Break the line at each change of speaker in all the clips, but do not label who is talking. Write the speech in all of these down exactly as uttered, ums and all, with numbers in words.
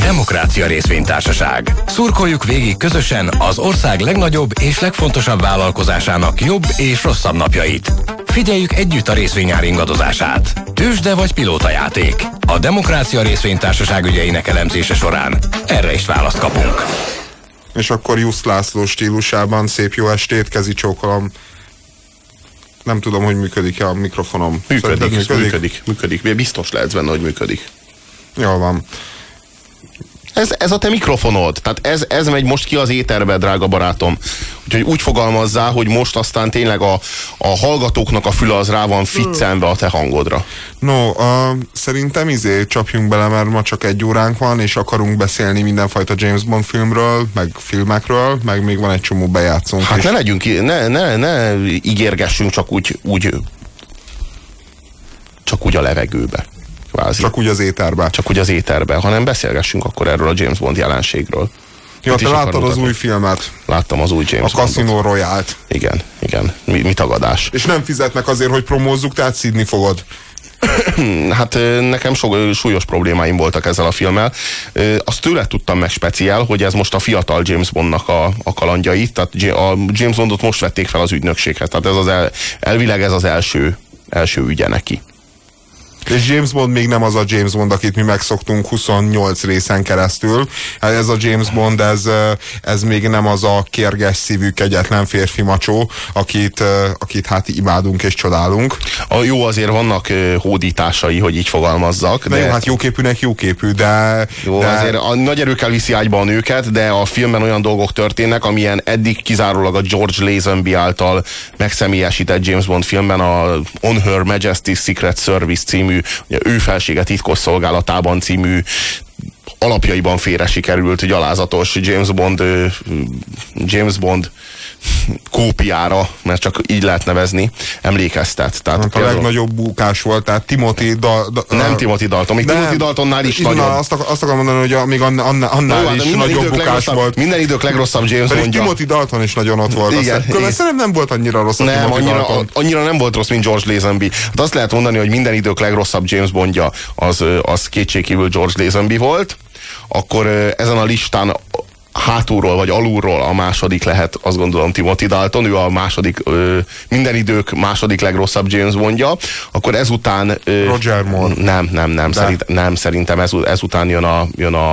Demokrácia Részvénytársaság. Szurkoljuk végig közösen az ország legnagyobb és legfontosabb vállalkozásának jobb és rosszabb napjait. Figyeljük együtt a részvényár ingadozását. Tőzsde vagy pilótajáték. A Demokrácia Részvénytársaság ügyeinek elemzése során erre is választ kapunk.
És akkor Jusz László stílusában szép jó estét, kezi csókolom. Nem tudom, hogy működik-e a mikrofonom.
Működik, működik, működik, működik. Biztos lehetsz benne, hogy működik.
Jól van.
Ez, ez a te mikrofonod. Tehát ez, ez megy most ki az éterbe, drága barátom. Úgyhogy úgy fogalmazzál, hogy most aztán tényleg a, a hallgatóknak a füle az rá van ficcenve a te hangodra.
No, uh, szerintem izé csapjunk bele, mert ma csak egy óránk van, és akarunk beszélni mindenfajta James Bond filmről, meg filmekről, meg még van egy csomó bejátszónk.
Hát ne legyünk, ne, ne, ne ígérgessünk csak úgy, úgy csak úgy a levegőbe. Kvázi.
Csak úgy az éterbe.
Csak úgy az éterbe, hanem beszélgessünk akkor erről a James Bond jelenségről.
Jó, te láttad az új filmet?
Láttam az új James
Bondot. A Casino Royale-t.
Igen, igen. Mi, mi tagadás?
És nem fizetnek azért, hogy promózzuk, tehát szidni fogod.
Hát nekem so, súlyos problémáim voltak ezzel a filmmel. Azt tőle tudtam meg speciál, hogy ez most a fiatal James Bondnak a, a kalandjai. Tehát a James Bondot most vették fel az ügynökséghez. Tehát ez az el, elvileg ez az első, első ügye neki.
És James Bond még nem az a James Bond, akit mi megszoktunk huszonnyolc részen keresztül. Ez a James Bond, ez, ez még nem az a kérges szívű, kegyetlen férfi macsó, akit, akit hát imádunk és csodálunk.
A jó, azért vannak hódításai, hogy így fogalmazzak.
De, de jó, hát jóképűnek jóképű, de...
Jó, de... azért a nagy erőkkel viszi ágyba a nőket, de a filmben olyan dolgok történnek, amilyen eddig kizárólag a George Lazenby által megszemélyesített James Bond filmben, a On Her Majesty's Secret Service című, ugye, ő felsége titkos szolgálatában című alapjaiban félre sikerült gyalázatos James Bond James Bond kópiára, mert csak így lehet nevezni, emlékeztet. Tehát
hát a legnagyobb bukás volt, tehát Timothy da, da,
nem Timothy Dalton, még Timothy Daltonnál is nagyobb.
Azt, azt akarom mondani, hogy a, még annál, annál no, is nagyobb bukás volt.
Minden idők legrosszabb James Bondja.
Timothy Dalton is nagyon ott volt. Igen, aztán, szerintem nem volt annyira rossz a nem, Timothy
annyira,
Dalton.
annyira nem volt rossz, mint George Lazenby. Hát azt lehet mondani, hogy minden idők legrosszabb James Bondja az, az kétségkívül George Lazenby volt. Akkor ezen a listán hátulról vagy alulról a második lehet, azt gondolom, Timothy Dalton, ő a második, ö, minden idők második legrosszabb James Bondja, akkor ezután... Ö,
Roger Moore.
Nem, nem, nem, szerint, nem szerintem ez, ezután jön a, jön a,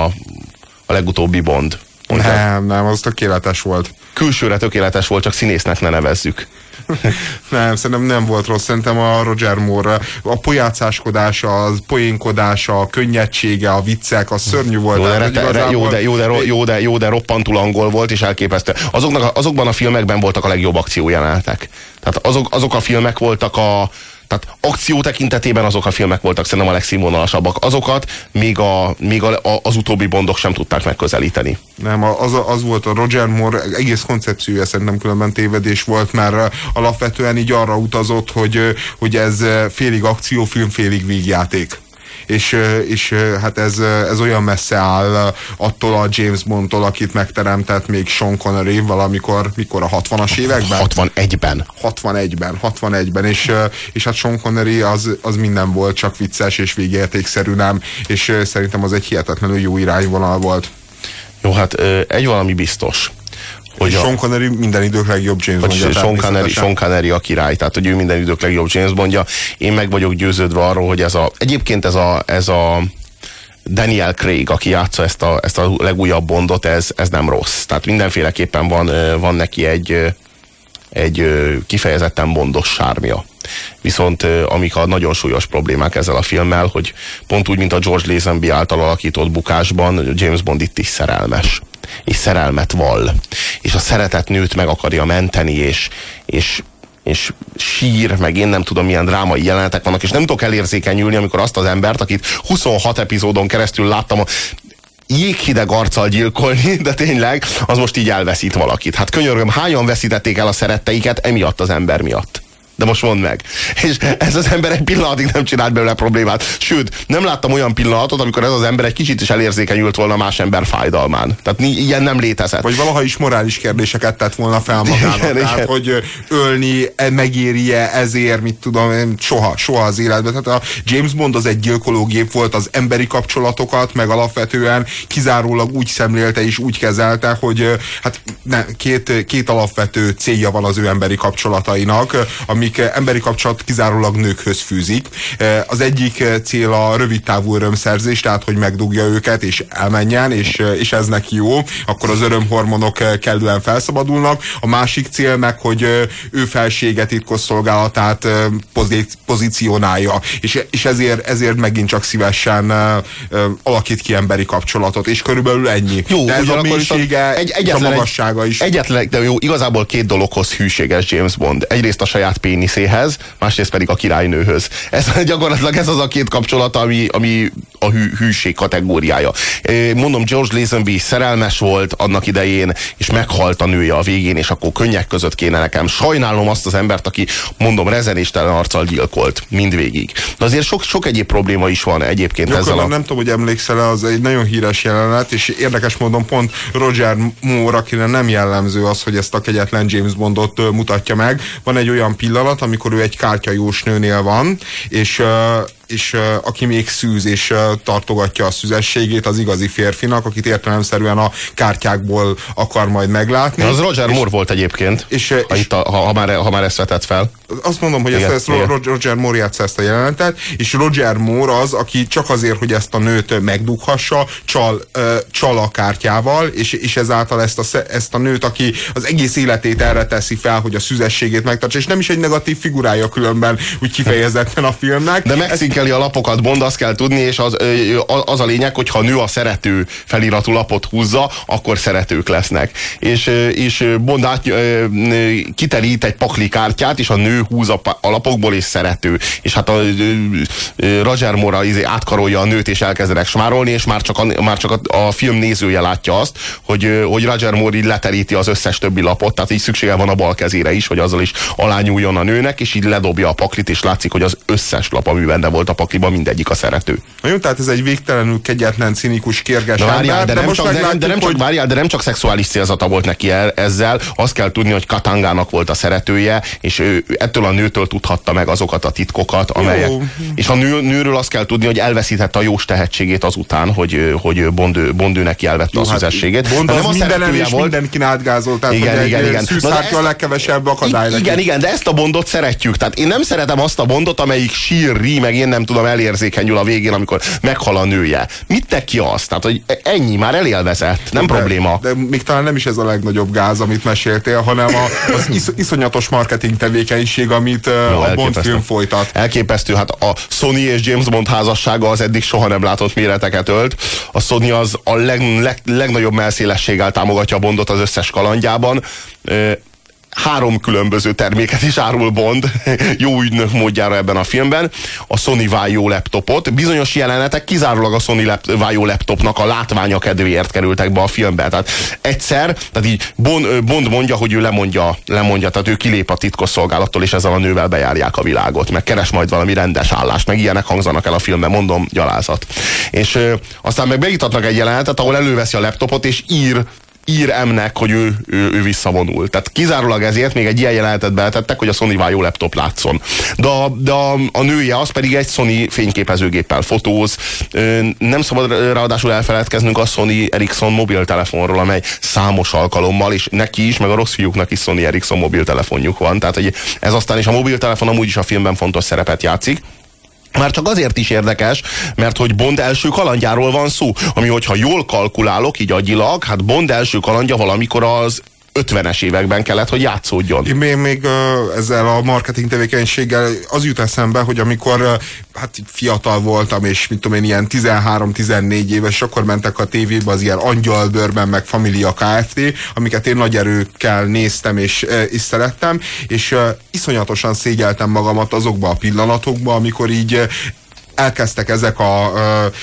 a legutóbbi Bond.
Mondja. Nem, nem, az tökéletes volt.
Külsőre tökéletes volt, csak színésznek ne nevezzük.
Nem, szerintem nem volt rossz. Szerintem a Roger Moore, a pojácáskodása, a poénkodása, a könnyedsége, a viccek, a szörnyű volt.
Jó, de, re, re, jó, de, jó, de, jó, de, jó, de roppantul angol volt, és elképesztő. Azoknak, azokban a filmekben voltak a legjobb akciójelenetek. Tehát azok, azok a filmek voltak a... Tehát akció tekintetében azok a filmek voltak szerintem a legszínvonalasabbak. Azokat még, a, még a, a, az utóbbi Bondok sem tudták megközelíteni.
Nem, az, az volt a Roger Moore egész koncepciója szerintem különben tévedés volt, mert alapvetően így arra utazott, hogy, hogy ez félig akciófilm, félig vígjáték. És, és hát ez, ez olyan messze áll attól a James Bondtól, akit megteremtett még Sean Connery valamikor, mikor a hatvanas években?
hatvanegyben.
hatvanegyben, hatvanegyben, és, és hát Sean Connery az, az minden volt, csak vicces és végértékszerű nem, és szerintem az egy hihetetlenül jó irányvonal volt.
Jó, hát egy valami biztos.
Hogy Sean a, Connery minden idők legjobb James Bondja.
Sean Connery, Sean Connery a király, tehát hogy ő minden idők legjobb James Bondja. Én meg vagyok győződve arról, hogy ez a, egyébként ez a, ez a Daniel Craig, aki játsza ezt a, ezt a legújabb Bondot, ez, ez nem rossz. Tehát mindenféleképpen van, van neki egy, egy kifejezetten bondos sármja. Viszont amik a nagyon súlyos problémák ezzel a filmmel, hogy pont úgy, mint a George Lazenby által alakított Bukásban, James Bond itt is szerelmes. És szerelmet vall. És a szeretett nőt meg akarja menteni, és, és, és sír, meg én nem tudom milyen drámai jelenetek vannak, és nem tudok elérzékenyülni, amikor azt az embert, akit huszonhat epizódon keresztül láttam a jéghideg arccal gyilkolni, de tényleg, az most így elveszít valakit. Hát könyörgöm, hányan veszítették el a szeretteiket emiatt az ember miatt? De most mondd meg. És ez az ember egy pillanatig nem csinált belőle problémát. Sőt, nem láttam olyan pillanatot, amikor ez az ember egy kicsit is elérzékenyült volna más ember fájdalmán. Tehát ilyen nem létezett.
Vagy valaha is morális kérdéseket tett volna fel magának. Igen, tehát, igen. Hogy ölni, megéri-e ezért, mit tudom, soha, soha az életben. Tehát a James Bond az egy gyilkológép volt, az emberi kapcsolatokat, meg alapvetően kizárólag úgy szemlélte és úgy kezelte, hogy hát ne, két, két alapvető célja van az ő emberi kapcsolatainak, ami emberi kapcsolat kizárólag nőkhöz fűzik. Az egyik cél a rövidtávú örömszerzés, tehát hogy megdugja őket és elmenjen, és, és ez neki jó, akkor az örömhormonok kellően felszabadulnak. A másik cél meg, hogy ő felsége titkosszolgálatát pozícionálja, és, és ezért, ezért megint csak szívesen alakít ki emberi kapcsolatot, és körülbelül ennyi.
Jó,
de ez a mélysége egy, és a magassága is.
Egyetlen, de jó, igazából két dologhoz hűséges James Bond. Egyrészt a saját péniszéhez, másrészt pedig a királynőhöz. Ez gyakorlatilag ez az a két kapcsolat, ami, ami a hű, hűség kategóriája. Mondom, George Lazenby szerelmes volt annak idején, és meghalt a nője a végén, és akkor könnyek között kéne nekem. Sajnálom azt az embert, aki, mondom, rezenéstelen arccal gyilkolt mindvégig. De azért sok, sok egyéb probléma is van egyébként
Jó,
ezzel a...
Nem tudom, hogy emlékszel, az egy nagyon híres jelenet, és érdekes módon pont Roger Moore, akire nem jellemző az, hogy ezt a kegyetlen James Bondot mutatja meg. Van egy olyan pillanat, amikor ő egy kártyajós nőnél van, és és uh, aki még szűz, és uh, tartogatja a szüzességét az igazi férfinak, akit értelemszerűen a kártyákból akar majd meglátni.
Az Roger Moore volt egyébként, és, ha, és, itt a, ha, ha, már, ha már ezt vetett fel.
Azt mondom, hogy igen, ezt, ezt Roger Moore játsza ezt a jelenetet, és Roger Moore az, aki csak azért, hogy ezt a nőt megdughassa, csal, uh, csal a kártyával, és, és ezáltal ezt a, ezt a nőt, aki az egész életét erre teszi fel, hogy a szüzességét megtartsa, és nem is egy negatív figurája különben úgy kifejezetten a filmnek.
De megszínkeli a lapokat, Bond, azt kell tudni, és az, az a lényeg, hogy ha nő a szerető feliratú lapot húzza, akkor szeretők lesznek. És, és Bond át, kiterít egy pakli kártyát, és a nő húz a, a lapokból, és szerető. És hát a Roger Moore átkarolja a nőt, és elkezdenek smárolni, és már csak a, már csak a, a film nézője látja azt, hogy, hogy Roger Moore így leteríti az összes többi lapot, tehát így szüksége van a bal kezére is, hogy azzal is alányuljon a nőnek, és így ledobja a paklit, és látszik, hogy az összes lap, ami benne volt a pakliban, mindegyik a szerető.
Na jó, tehát ez egy végtelenül kegyetlen, cinikus, kérges
de várjál,
ember,
de, de, nem csak,
meglátjuk,
de, nem csak,
hogy...
várjál, de nem csak szexuális célzata volt neki ezzel, azt kell tudni, hogy Katangának volt a szeretője, és ő ettől a nőtől tudhatta meg azokat a titkokat, amelyek... Jó. És a nő, nőről azt kell tudni, hogy elveszítette a jós tehetségét azután, hogy, hogy Bond, Bond ő neki elvette jó, a szüzességét.
Bond az mindenen és volt. Mindenkin átgázolt, tehát igen, hogy igen, igen. Szűzhártya a legkevesebb akadály.
Igen, igen, igen, de ezt a Bondot szeretjük. Tehát én nem szeretem azt a Bondot, amelyik sírri, meg én nem tudom, elérzékenyül a végén, amikor meghal a nője. Mit te ki azt? Tehát, hogy ennyi, már elélvezett, nem de, probléma.
De még talán nem is ez a legnagyobb gáz, amit meséltél, hanem a, az isz, iszonyatos marketing tevékenység, amit no, a Bond film folytat.
Elképesztő, hát a Sony és James Bond házassága az eddig soha nem látott méreteket ölt. A Sony az a leg, leg, legnagyobb melszélességgel támogatja a Bondot az összes kalandjában. Három különböző terméket is árul Bond jó ügynök módjára ebben a filmben. A Sony Vaio laptopot. Bizonyos jelenetek kizárólag a Sony lap, Vaio laptopnak a látványa kedvéért kerültek be a filmbe. Tehát egyszer, tehát így Bond, Bond mondja, hogy ő lemondja, lemondja, tehát ő kilép a titkosszolgálattól, és ezzel a nővel bejárják a világot, meg keres majd valami rendes állást, meg ilyenek hangzanak el a filmben, mondom, gyalázat. És ö, aztán meg beítatnak egy jelenetet, ahol előveszi a laptopot, és ír ír M-nek, hogy ő, ő, ő visszavonul. Tehát kizárólag ezért még egy ilyen jelenetet beletettek, hogy a Sony Vaio laptop látszon. De, a, de a, a nője az pedig egy Sony fényképezőgéppel fotóz. Nem szabad ráadásul elfeledkeznünk a Sony Ericsson mobiltelefonról, amely számos alkalommal, és neki is, meg a rossz fiúknak is Sony Ericsson mobiltelefonjuk van. Tehát hogy ez aztán is a mobiltelefon amúgy is a filmben fontos szerepet játszik. Már csak azért is érdekes, mert hogy Bond első kalandjáról van szó, ami hogyha jól kalkulálok, így agyilag, hát Bond első kalandja valamikor az ötvenes években kellett, hogy játszódjon.
Én még, még ezzel a marketing tevékenységgel az jut eszembe, hogy amikor hát fiatal voltam, és mit tudom én, ilyen tizenhárom-tizennégy éves, akkor mentek a tévébe az ilyen Angyalbőrben, meg Familia Kft., amiket én nagy erőkkel néztem és, és szerettem, és uh, iszonyatosan szégyeltem magamat azokba a pillanatokba, amikor így uh, elkezdtek ezek a uh,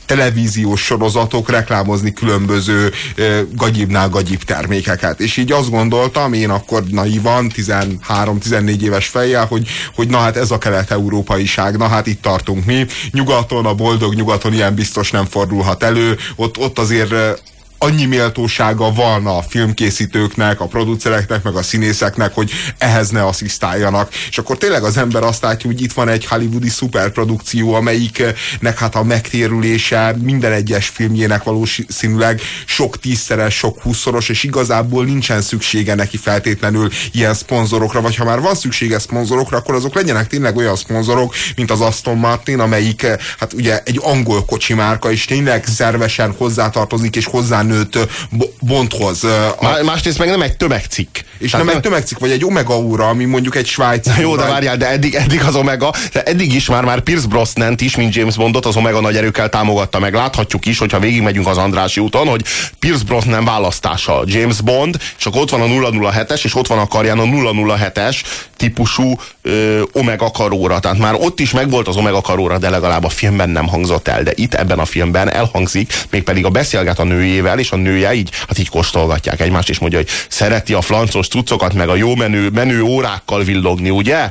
televíziós sorozatok reklámozni különböző gagyibnál gagyibb termékeket. És így azt gondoltam, én akkor naívan, tizenhárom-tizennégy éves fejjel, hogy, hogy na hát ez a kelet-európaiság, na hát itt tartunk mi. Nyugaton, a boldog nyugaton ilyen biztos nem fordulhat elő. Ott, ott azért annyi méltósága van a filmkészítőknek, a producereknek, meg a színészeknek, hogy ehhez ne asszisztáljanak. És akkor tényleg az ember azt látja, hogy itt van egy hollywoodi szuperprodukció, amelyiknek hát a megtérülése minden egyes filmjének valószínűleg sok tízszeres, sok húszszoros, és igazából nincsen szüksége neki feltétlenül ilyen szponzorokra, vagy ha már van szüksége szponzorokra, akkor azok legyenek tényleg olyan szponzorok, mint az Aston Martin, amelyik hát ugye egy angol kocsimárka, és tényleg szervesen hozzátartozik, és hozzá Bondhoz.
Má, másrészt meg nem egy tömegcikk.
És nem, nem egy tömegcikk, vagy egy Omega óra, ami mondjuk egy svájci.
Jó, de várjál, de eddig, eddig az Omega, de eddig is már, már Pierce Brosnant is, mint James Bondot az Omega nagy erőkkel támogatta meg. Láthatjuk is, hogyha végigmegyünk az Andrássy úton, hogy Pierce Brosnan választása James Bond, és akkor ott van a nulla nulla hetes, és ott van a karján a nulla nulla hetes típusú ö, Omega karóra. Tehát már ott is megvolt az Omega karóra, de legalább a filmben nem hangzott el. De itt ebben a filmben elhangzik, mégpedig a beszélget a nőjével, és a nője így, hát így kóstolgatják egymást, és mondja, hogy szereti a flancos cuccokat, meg a jó menő, menő órákkal villogni, ugye?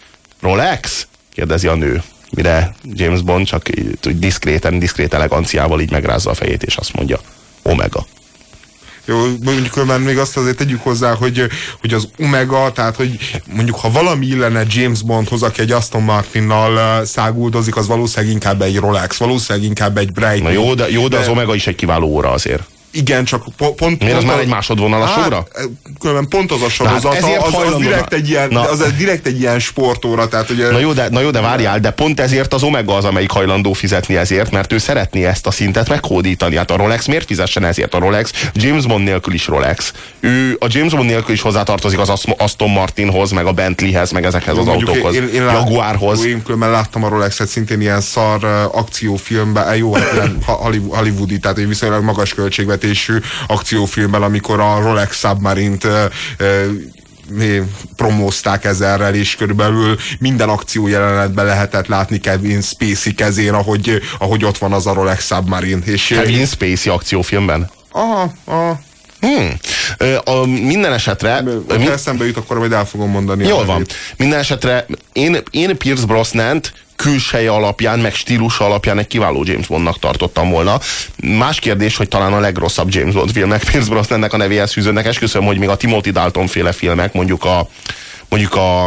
Rolex? Kérdezi a nő. Mire James Bond csak úgy diszkréten, diszkrét eleganciával így megrázza a fejét, és azt mondja, Omega.
Jó, mondjuk már még azt azért tegyük hozzá, hogy, hogy az Omega, tehát hogy mondjuk ha valami illene James Bondhoz, aki egy Aston Martinnal száguldozik, az valószínűleg inkább egy Rolex, valószínűleg inkább egy Breitling.
Na jó, de, jó, de, de az Omega is egy kiváló óra azért.
Igen, csak po pont...
Miért
pont
az már egy másodvonalas
hát,
óra?
Különben pont az a sorozata, az, az, direkt egy ilyen, az direkt egy ilyen sportóra. Tehát, ugye...
na, jó, de, na jó, de várjál, de pont ezért az Omega az, amelyik hajlandó fizetni ezért, mert ő szeretné ezt a szintet meghódítani. Hát a Rolex miért fizessen ezért? A Rolex James Bond nélkül is Rolex. Ő a James Bond nélkül is hozzátartozik az Aston Martinhoz, meg a Bentleyhez, meg ezekhez az
mondjuk
autókhoz,
én, én
Jaguarhoz.
Én különben láttam a Rolexet szintén ilyen szar akciófilmben, jó, ilyen hollywoodi, tehát egy viszonylag magas költségvetésű akciófilmben, amikor a Rolex Submarine-t promózták ezerrel, és körülbelül minden akció jelenetben lehetett látni Kevin Spacey kezén, ahogy, ahogy ott van az a Rolex Submarine. És
Kevin Spacey akciófilmben?
Aha, aha.
Hmm. A, minden esetre...
Ha mi... eszembe jut, akkor majd el fogom mondani.
Jól van. Minden esetre én, én Pierce Brosnant külseje alapján, meg stílusa alapján egy kiváló James Bondnak tartottam volna. Más kérdés, hogy talán a legrosszabb James Bond filmek Pierce Brosnannek a nevéhez fűződnek. Esküszöm, hogy még a Timothy Dalton féle filmek, mondjuk a mondjuk a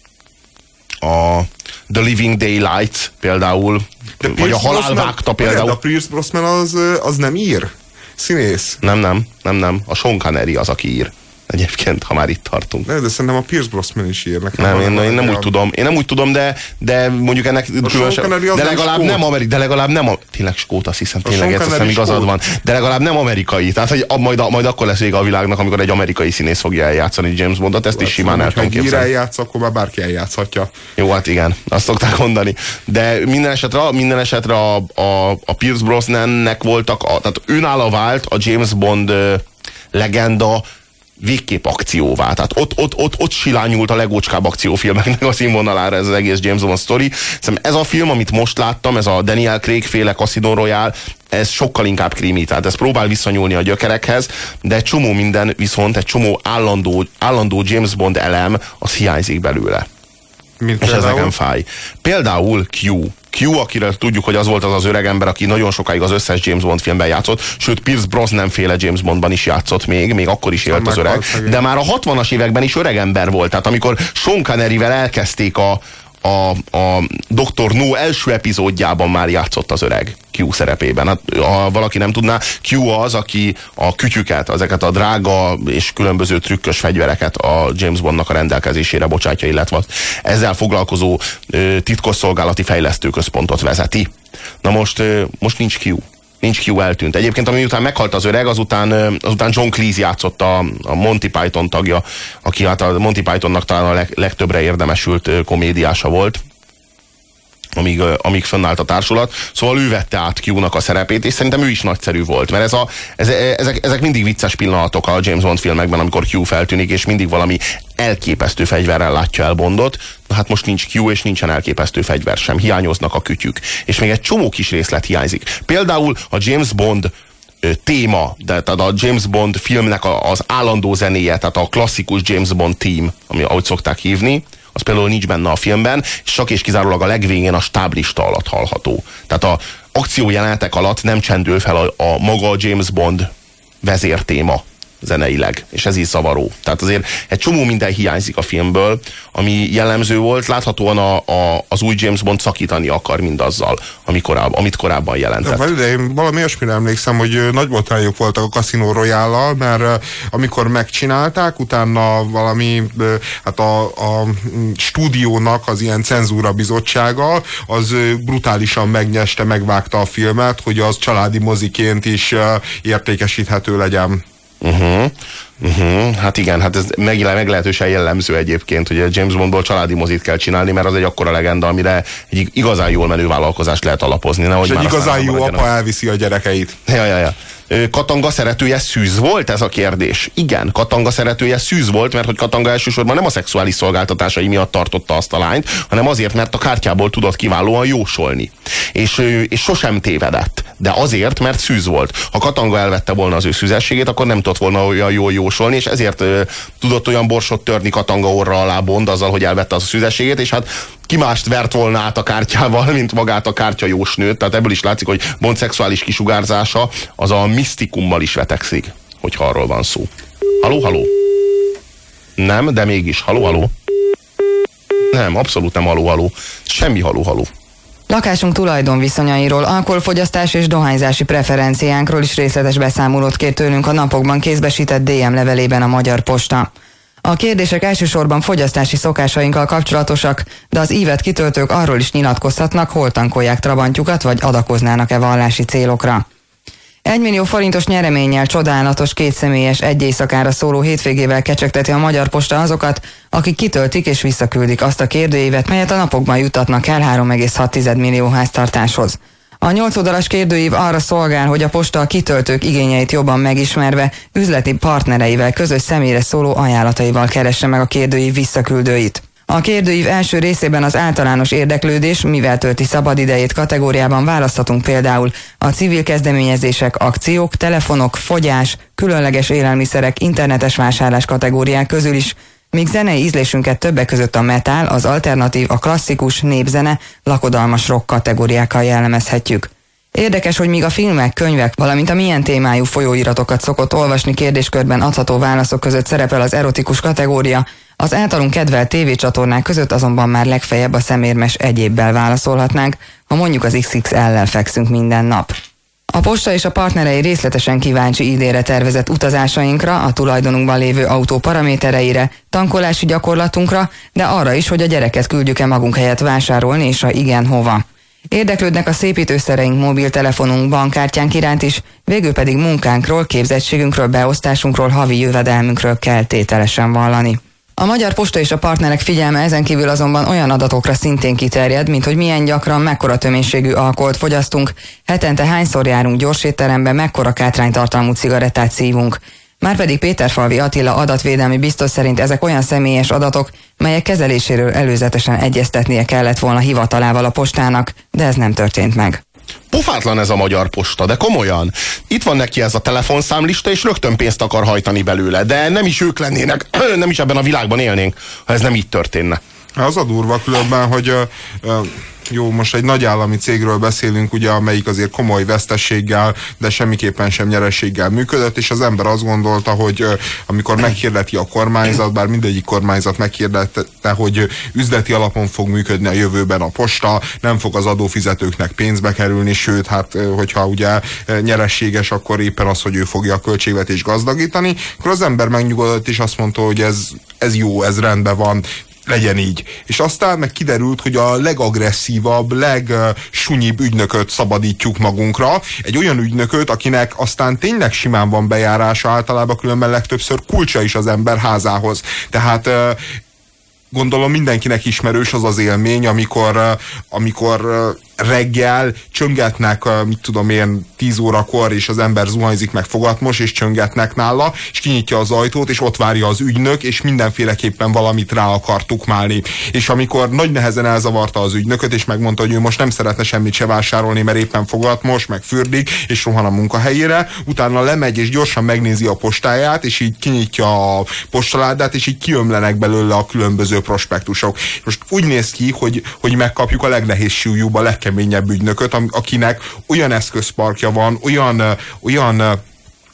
a The Living Daylights például, de vagy a Halál vágta például.
De a Pierce Brosnan az, az nem ír? Színész?
Nem, nem, nem, nem. A Sean Connery az, aki ír. Egyébként, ha már itt tartunk.
De, de szerintem a Pierce Brosnan is ír. Nekem
nem, én, én nem úgy tudom. Én nem úgy tudom, de, de mondjuk ennek különösen, de legalább nem amerikai, de legalább nem a, tényleg skót, azt hiszem, tényleg ezt hiszem igazad van. De legalább nem amerikai. Tehát, hogy majd, majd akkor lesz vége a világnak, amikor egy amerikai színész fogja eljátszani James Bondot, ezt hát, is simán el tudom képzelni. Ha ír eljátsz, akkor már bárki eljátszhatja. Jó, hát igen, azt szokták mondani. De minden esetre, minden esetre a, a, a Pierce Brosnannek voltak, a, tehát őnála vált a James Bond legenda végképp akcióvá. Tehát ott, ott, ott, ott silányult a legócskább akciófilmeknek a színvonalára ez az egész James Bond sztori. Szerintem ez a film, amit most láttam, ez a Daniel Craig féle Casino Royale, ez sokkal inkább krimi, tehát ez próbál visszanyúlni a gyökerekhez, de egy csomó minden viszont, egy csomó állandó, állandó James Bond elem, az hiányzik belőle. Mint és ez nekem fáj. Például Q. Q, akiről tudjuk, hogy az volt az az öreg ember, aki nagyon sokáig az összes James Bond filmben játszott, sőt Pierce Brosnan féle James Bondban is játszott még, még akkor is élt az öreg, de már a hatvanas években is öreg ember volt, tehát amikor Sean Conneryvel elkezdték a A, a doktor No első epizódjában már játszott az öreg Q szerepében. Hát, ha valaki nem tudná, Q az, aki a kütyüket, ezeket a drága és különböző trükkös fegyvereket a James Bondnak a rendelkezésére bocsátja, illetve ezzel foglalkozó ö, titkosszolgálati fejlesztőközpontot vezeti. Na most, ö, most nincs Q. Nincs Q, eltűnt. Egyébként, ami után meghalt az öreg, azután, azután John Cleese játszott a, a Monty Python tagja, aki hát a Monty Pythonnak talán a leg, legtöbbre érdemesült komédiása volt, amíg, amíg fönnállt a társulat. Szóval ő vette át Q-nak a szerepét, és szerintem ő is nagyszerű volt, mert ez a, ez, ezek, ezek mindig vicces pillanatok a James Bond filmekben, amikor Q feltűnik, és mindig valami elképesztő fegyverrel látja el Bondot. Na hát most nincs Q, és nincsen elképesztő fegyver sem. Hiányoznak a kütyük. És még egy csomó kis részlet hiányzik. Például a James Bond téma, de tehát a James Bond filmnek az állandó zenéje, tehát a klasszikus James Bond theme, ami ahogy szokták hívni, az például nincs benne a filmben, és csak és kizárólag a legvégén a stáblista alatt hallható. Tehát a akciójelenetek alatt nem csendül fel a, a maga a James Bond vezértéma zeneileg, és ez így zavaró. Tehát azért egy csomó minden hiányzik a filmből, ami jellemző volt, láthatóan a, a, az új James Bond szakítani akar mindazzal, ami korábban, amit korábban jelentett.
De én valami olyasmire emlékszem, hogy nagy botrányok voltak a Casino Royale-lal, mert amikor megcsinálták, utána valami, hát a, a stúdiónak az ilyen cenzúra bizottsága, az brutálisan megnyeste, megvágta a filmet, hogy az családi moziként is értékesíthető legyen.
Uh-huh. Uh-huh. Hát igen, hát ez meg, meglehetősen jellemző egyébként, hogy a James Bondból családi mozit kell csinálni, mert az egy akkora legenda, amire egy igazán jól menő vállalkozást lehet alapozni. Nehogy
és
már
egy igazán jó apa
a...
elviszi a gyerekeit.
Ja, ja, ja. Katanga szeretője szűz volt, ez a kérdés? Igen, Katanga szeretője szűz volt, mert hogy Katanga elsősorban nem a szexuális szolgáltatásai miatt tartotta azt a lányt, hanem azért, mert a kártyából tudott kiválóan jósolni. És, és sosem tévedett. De azért, mert szűz volt. Ha Katanga elvette volna az ő szűzességét, akkor nem tudott volna olyan jól jósolni, és ezért ö, tudott olyan borsot törni Katanga orra alá Bond azzal, hogy elvette az a szűzességét, és hát ki mást vert volna át a kártyával, mint magát a kártyajósnőt. Tehát ebből is látszik, hogy Bond szexuális kisugárzása az a misztikummal is vetekszik, hogyha arról van szó. Haló, haló? Nem, de mégis. Haló, haló? Nem, abszolút nem haló, haló. Semmi haló, haló.
Lakásunk tulajdonviszonyairól, alkoholfogyasztás és dohányzási preferenciánkról is részletes beszámolót kér tőlünk a napokban kézbesített dé em levelében a Magyar Posta. A kérdések elsősorban fogyasztási szokásainkkal kapcsolatosak, de az ívet kitöltők arról is nyilatkozhatnak, hol tankolják trabantjukat, vagy adakoznának-e vallási célokra. Egy millió forintos nyereménnyel csodálatos kétszemélyes egy éjszakára szóló hétvégével kecsegteti a Magyar Posta azokat, akik kitöltik és visszaküldik azt a kérdőívet, melyet a napokban juttatnak el három egész hat millió háztartáshoz. A nyolc oldalas kérdőív arra szolgál, hogy a posta a kitöltők igényeit jobban megismerve, üzleti partnereivel közös személyre szóló ajánlataival keresse meg a kérdőív visszaküldőit. A kérdőív első részében az általános érdeklődés, mivel tölti szabadidejét kategóriában választhatunk például a civil kezdeményezések, akciók, telefonok, fogyás, különleges élelmiszerek, internetes vásárlás kategóriák közül is, míg zenei ízlésünket többek között a metal, az alternatív, a klasszikus, népzene, lakodalmas rock kategóriákkal jellemezhetjük. Érdekes, hogy míg a filmek, könyvek, valamint a milyen témájú folyóiratokat szokott olvasni kérdéskörben adható válaszok között szerepel az erotikus kategória, az általunk kedvelt tévécsatornák között azonban már legfeljebb a szemérmes egyébbel válaszolhatnánk, ha mondjuk az iksz iksz el-lel fekszünk minden nap. A posta és a partnerei részletesen kíváncsi idénre tervezett utazásainkra, a tulajdonunkban lévő autó paramétereire, tankolási gyakorlatunkra, de arra is, hogy a gyereket küldjük-e magunk helyett vásárolni, és ha igen, hova. Érdeklődnek a szépítőszereink, mobiltelefonunk, bankkártyánk iránt is, végül pedig munkánkról, képzettségünkről, beosztásunkról, havi jövedelmünkről kell tételesen vallani. A Magyar Posta és a partnerek figyelme ezen kívül azonban olyan adatokra szintén kiterjed, mint hogy milyen gyakran, mekkora töménységű alkoholt fogyasztunk, hetente hányszor járunk gyorsétterembe, mekkora kátránytartalmú cigarettát szívunk. Márpedig Péterfalvi Attila adatvédelmi biztos szerint ezek olyan személyes adatok, melyek kezeléséről előzetesen egyeztetnie kellett volna hivatalával a postának, de ez nem történt meg.
Pofátlan ez a Magyar Posta, de komolyan. Itt van neki ez a telefonszámlista, és rögtön pénzt akar hajtani belőle, de nem is ők lennének, nem is ebben a világban élnénk, ha ez nem így történne.
Az a durva különben, hogy uh, uh, jó, most egy nagy állami cégről beszélünk, ugye, amelyik azért komoly vesztességgel, de semmiképpen sem nyerességgel működött, és az ember azt gondolta, hogy uh, amikor meghirdeti a kormányzat, bár mindegyik kormányzat meghirdette, hogy üzleti alapon fog működni a jövőben a posta, nem fog az adófizetőknek pénzbe kerülni, sőt, hát hogyha ugye nyerességes, akkor éppen az, hogy ő fogja a költségvetést gazdagítani, akkor az ember megnyugodott, és azt mondta, hogy ez, ez jó, ez rendben van, legyen így. És aztán meg kiderült, hogy a legagresszívabb, legsunyibb ügynököt szabadítjuk magunkra. Egy olyan ügynököt, akinek aztán tényleg simán van bejárása, általában különben legtöbbször kulcsa is az ember házához. Tehát gondolom mindenkinek ismerős az az élmény, amikor, amikor reggel csöngetnek, mit tudom én, tíz órakor, és az ember zuhanyzik meg fogatmos, és csöngetnek nála, és kinyitja az ajtót, és ott várja az ügynök, és mindenféleképpen valamit rá akar tukmálni. És amikor nagy nehezen elzavarta az ügynököt, és megmondta, hogy ő most nem szeretne semmit se vásárolni, mert éppen fogatmos, meg fürdik, és rohan a munkahelyére, utána lemegy, és gyorsan megnézi a postáját, és így kinyitja a postaládát, és így kiömlenek belőle a különböző prospektusok. Most úgy néz ki, hogy, hogy megkapjuk a legnehéz súlyúbb, a legkeményebb ügynököt, akinek olyan eszközparkja van, olyan, olyan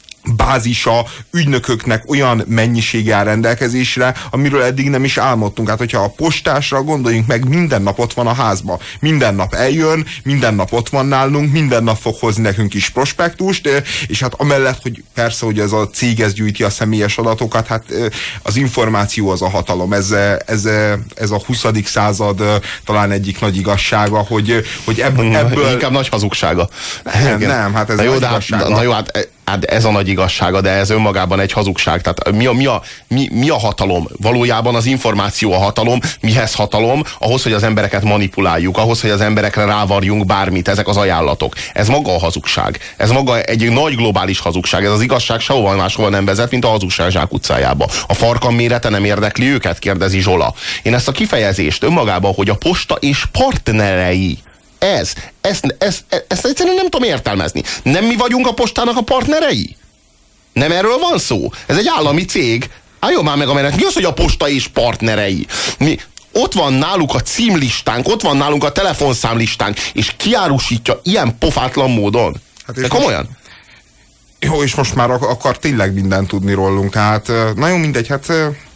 bázisa, ügynököknek olyan mennyisége áll rendelkezésre, amiről eddig nem is álmodtunk. Hát, hogyha a postásra gondoljunk meg, minden nap ott van a házba. Minden nap eljön, minden nap ott van nálunk, minden nap fog hozni nekünk is prospektust, és hát amellett, hogy persze, hogy ez a cég ez gyűjti a személyes adatokat, hát az információ az a hatalom. Ez, ez, ez a huszadik század talán egyik nagy igazsága, hogy, hogy ebből... ebből...
Inkább nagy hazugsága.
Nem, nem, hát ez
na jó,
nagy
de
igazsága.
Hát, na jó, hát Hát ez a nagy igazsága, de ez önmagában egy hazugság. Tehát mi a, mi, a, mi, mi a hatalom? Valójában az információ a hatalom. Mihez hatalom? Ahhoz, hogy az embereket manipuláljuk, ahhoz, hogy az emberekre rávarjunk bármit, ezek az ajánlatok. Ez maga a hazugság. Ez maga egy nagy globális hazugság. Ez az igazság sehova máshova nem vezet, mint a hazugság zsákutcájába. A farkam mérete nem érdekli őket? Kérdezi Zsola. Én ezt a kifejezést önmagában, hogy a posta és partnerei, Ez, ezt, ezt, ezt egyszerűen nem tudom értelmezni. Nem mi vagyunk a postának a partnerei? Nem erről van szó? Ez egy állami cég. Álljon már meg a menet. Mi az, hogy a posta és partnerei? Mi, ott van náluk a címlistánk, ott van nálunk a telefonszámlistánk, és kiárusítja ilyen pofátlan módon. Hát de komolyan?
Most, jó, és most már akar tényleg mindent tudni rólunk. Tehát nagyon mindegy, hát...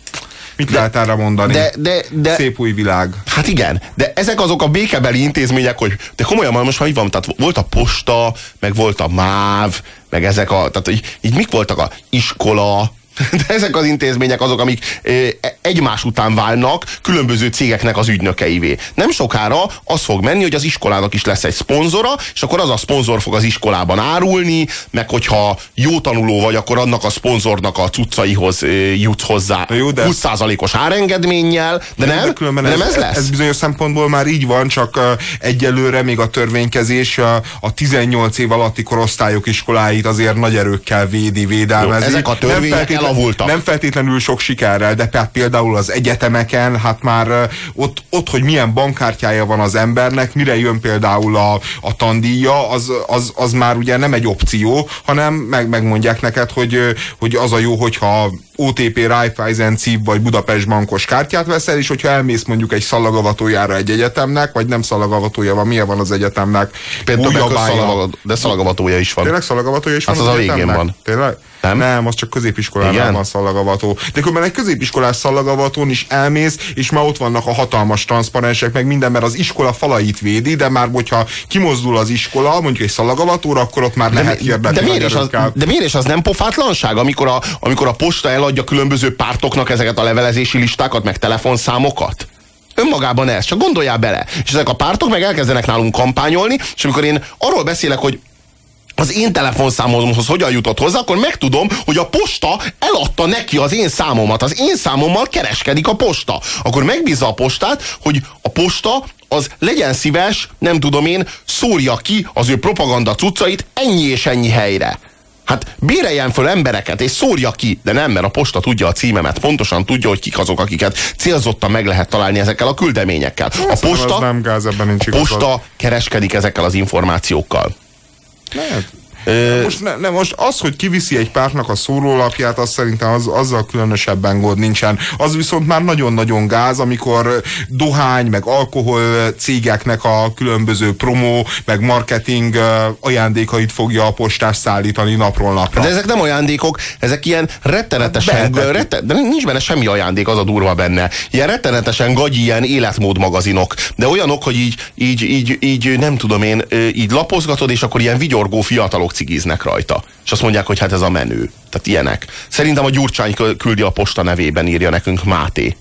Mit de, lehet erre mondani?
De, de, de,
Szép új világ.
Hát igen, de ezek azok a békebeli intézmények, hogy de komolyan most már így van, tehát volt a posta, meg volt a MÁV, meg ezek a, tehát így, így mik voltak a iskola, de ezek az intézmények azok, amik egymás után válnak különböző cégeknek az ügynökeivé. Nem sokára az fog menni, hogy az iskolának is lesz egy szponzora, és akkor az a szponzor fog az iskolában árulni, meg hogyha jó tanuló vagy, akkor annak a szponzornak a cuccaihoz jutsz hozzá jó, húsz százalékos árengedménnyel, de nem, de nem ez, ez lesz.
Ez bizonyos szempontból már így van, csak egyelőre még a törvénykezés a tizennyolc év alatti korosztályok iskoláit azért nagy erőkkel védi, védelmezi.
Jó, ezek a törvények elavultak.
Nem feltétlenül sok sikerrel, de például az egyetemeken, hát már ott, ott, hogy milyen bankkártyája van az embernek, mire jön például a, a tandíja, az, az, az már ugye nem egy opció, hanem meg, megmondják neked, hogy, hogy az a jó, hogyha o té pé, Raiffeisen, cé i bé vagy Budapest bankos kártyát veszel, és hogyha elmész mondjuk egy szalagavatójára egy egyetemnek, vagy nem szalagavatója van, milyen van az egyetemnek?
Például de szalagavatója is van.
Tényleg szalagavatója is
hát
van
az,
az
a végén van.
Tényleg? Nem? Nem, az csak középiskolában van szallagavató. De különben egy középiskolás szallagavatón is elmész, és már ott vannak a hatalmas transzparensek, meg minden, mert az iskola falait védi, de már hogyha kimozdul az iskola, mondjuk egy szallagavatóra, akkor ott már de lehet hirdetni.
De, de, miért az, de miért is az nem pofátlanság, amikor a, amikor a posta eladja különböző pártoknak ezeket a levelezési listákat, meg telefonszámokat? Önmagában ez, csak gondoljál bele. És ezek a pártok meg elkezdenek nálunk kampányolni, és amikor én arról beszélek, hogy az én telefonszámomhoz hogyan jutott hozzá, akkor megtudom, hogy a posta eladta neki az én számomat. Az én számommal kereskedik a posta. Akkor megbízza a postát, hogy a posta az legyen szíves, nem tudom én, szórja ki az ő propaganda cuccait ennyi és ennyi helyre. Hát béreljen föl embereket, és szórja ki, de nem, mert a posta tudja a címemet, pontosan tudja, hogy kik azok, akiket célzottan meg lehet találni ezekkel a küldeményekkel. A posta,
nem gáz, ebben nincs
a posta kereskedik ezekkel az információkkal.
Lehet. Most, ne, ne, most az, hogy kiviszi egy pártnak a szórólapját, az szerintem az, azzal különösebben gond nincsen. Az viszont már nagyon-nagyon gáz, amikor dohány, meg alkohol cégeknek a különböző promó, meg marketing ajándékait fogja a postás szállítani napról napra.
De ezek nem ajándékok, ezek ilyen rettenetesen,
de, de,
rette, de nincs benne semmi ajándék, az a durva benne. Ilyen rettenetesen gagyi, ilyen életmódmagazinok. De olyanok, hogy így, így, így, így nem tudom én, így lapozgatod, és akkor ilyen vigyorgó fiatalok cigiznek rajta. És azt mondják, hogy hát ez a menő. Tehát ilyenek. Szerintem a Gyurcsány küldi a posta nevében, írja nekünk Máté.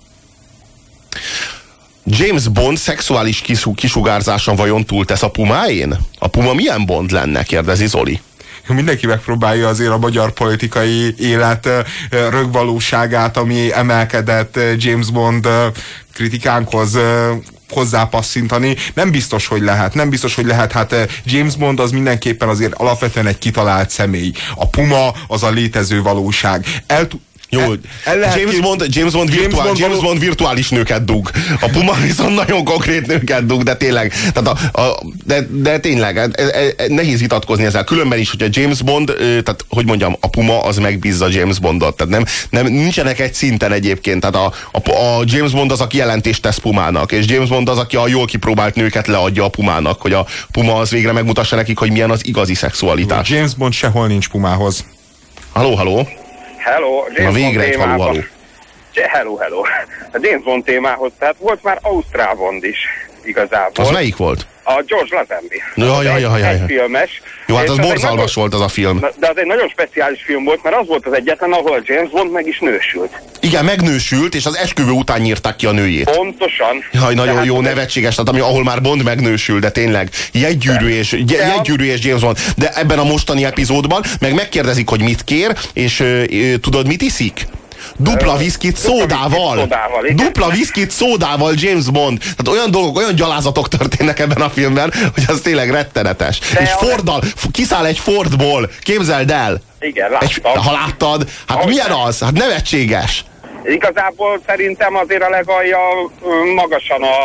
James Bond szexuális kisugárzáson vajon túltesz a pumáén? A puma milyen Bond lenne? Kérdezi Zoli.
Mindenki megpróbálja azért a magyar politikai élet rögvalóságát, ami emelkedett James Bond kritikánkhoz hozzápasszintani, nem biztos, hogy lehet, nem biztos, hogy lehet. Hát James Bond az mindenképpen azért alapvetően egy kitalált személy. A Puma az a létező valóság. El,
Jó,
el, el
James, Bond, James, Bond virtuál, James, Bond James Bond virtuális nőket dug. A Puma viszont nagyon konkrét nőket dug, de tényleg, tehát a, a, de, de tényleg, e, e, nehéz vitatkozni ezzel. Különben is, hogy a James Bond, tehát hogy mondjam, a Puma az megbízza James Bondot. Tehát nem, nem, nincsenek egy szinten egyébként. Tehát a, a, a James Bond az, aki jelentést tesz Pumának, és James Bond az, aki a jól kipróbált nőket leadja a Pumának, hogy a Puma az végre megmutassa nekik, hogy milyen az igazi szexualitás.
James Bond sehol nincs Pumához.
Haló, haló.
Hello, James
Na végre egy haló, haló.
Hello, hello. A James Bond témához, tehát volt már Ausztrál Bond is igazából.
Az melyik volt?
A George Lazenby.
Ja, ja, ja, ja, ja.
Egy filmes.
Jó, hát az borzalmas
nagyon,
volt az a film.
De az egy nagyon speciális film volt, mert az volt az egyetlen, ahol a James Bond meg is nősült.
Igen, megnősült, és az esküvő után nyírták ki a nőjét.
Pontosan.
Jaj, nagyon
tehát
jó, nevetséges, tehát ami, ahol már Bond megnősül, de tényleg jegygyűrű és, jegygyűrű és James Bond. De ebben a mostani epizódban meg megkérdezik, hogy mit kér, és ö, ö, tudod, mit iszik? Dupla viszkit szódával. Dupla viszkit szódával James Bond. Tehát olyan dolgok, olyan gyalázatok történnek ebben a filmben, hogy az tényleg rettenetes. De és Forddal, kiszáll egy Fordból, képzeld el.
Igen, láttam.
Egy, ha láttad, hát Ahogy milyen az? Hát nevetséges.
Igazából szerintem azért a legalja magasan a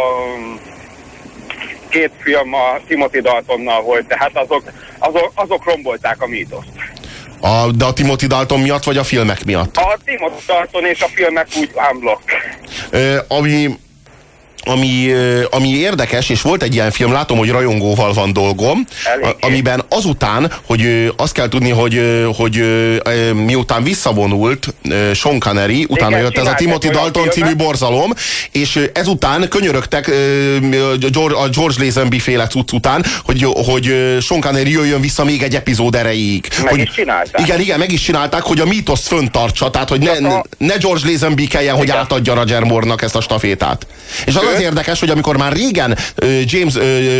két film a Timothy Daltonnal volt, tehát azok, azok, azok rombolták a mítoszt.
A, de a Timothy Dalton miatt, vagy a filmek miatt?
A Timothy Dalton és a filmek úgy unblock.
Ö, ami, ami, ami érdekes, és volt egy ilyen film, látom, hogy rajongóval van dolgom, a, amiben azután, hogy azt kell tudni, hogy, hogy miután visszavonult Sean Connery, utána
igen,
jött ez a Timothy Dalton című borzalom, és ezután könyörögtek a George Lazenby féle cucc után, hogy, hogy Sean Connery jöjjön vissza még egy epizód erejéig.
Meg
hogy,
is csinálták.
Igen, igen, meg is csinálták, hogy a mítoszt föntartsa, tehát hogy ne, ne, ne George Lazenby kelljen, hogy átadja Roger Moore-nak ezt a stafétát. És az az érdekes, hogy amikor már régen James,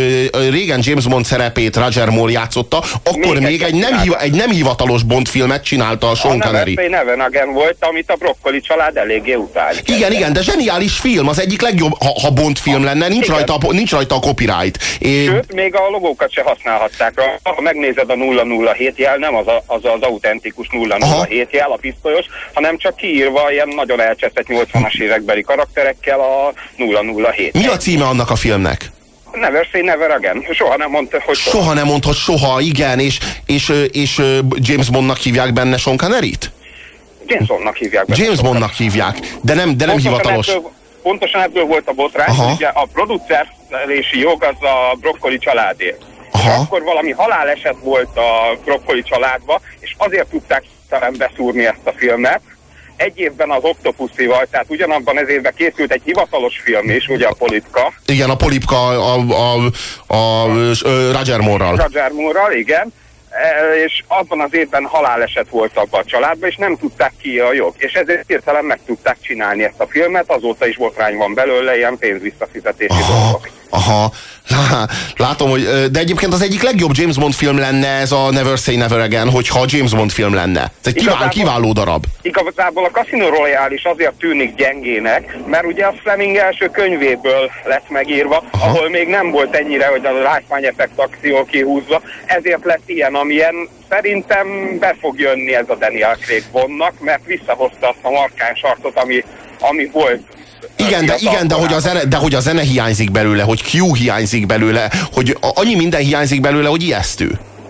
régen James Bond szerepét Roger Moore játszotta, akkor még, még egy, nem hiva, egy nem hivatalos Bond filmet csinálta a Sean Connery.
A Never Again volt, amit a Broccoli család eléggé utált.
Igen, igen, de zseniális film, az egyik legjobb, ha, ha Bond film lenne, nincs rajta, nincs rajta a copyright. É...
Sőt, még a logókat se használhatták. Ha megnézed a nulla nulla hét jel, nem az a, az, az autentikus nulla nulla hét jel, a pisztolyos, hanem csak kiírva ilyen nagyon elcseszett nyolcvanas évekbeli karakterekkel a nulla nulla hét.
Mi a címe annak a filmnek?
Never say never again. Soha nem mondta, hogy soha.
Soha nem mondta, soha, igen, és, és, és James Bondnak hívják benne Sean Conneryt?
James Bondnak hívják benne.
James Bondnak hívják, de nem, de nem
pontosan
hivatalos.
Ebből, pontosan ebből volt a botrány, ugye a producerési jog az a Broccoli családé. Akkor valami haláleset volt a Broccoli családba, és azért tudták talán beszúrni ezt a filmet. Egy évben az Octopusszival, tehát ugyanabban az évben készült egy hivatalos film is, ugye a Polipka.
Igen, a Polipka a, a, a, a Roger Moore-ral.
Roger Moore-ral, igen. E, és abban az évben haláleset volt abban a családban, és nem tudták ki a jog. És ezért hirtelen meg tudták csinálni ezt a filmet, azóta is botrány van belőle, ilyen pénzvisszafizetési dolgok.
Aha, Lá, látom, hogy... De egyébként az egyik legjobb James Bond film lenne ez a Never Say Never Again, hogyha James Bond film lenne. Ez egy kiváló, kiváló darab.
Igazából a Casino Royale is azért tűnik gyengének, mert ugye a Fleming első könyvéből lett megírva, aha, ahol még nem volt ennyire, hogy a látványeffekt akció kihúzva, ezért lett ilyen, amilyen szerintem be fog jönni ez a Daniel Craig Bondnak, mert visszahozta azt a markáns arcot, ami, ami volt.
Igen, de, igen de, hogy a zene, de hogy a zene hiányzik belőle, hogy Q hiányzik belőle, hogy annyi minden hiányzik belőle, hogy ijesztő.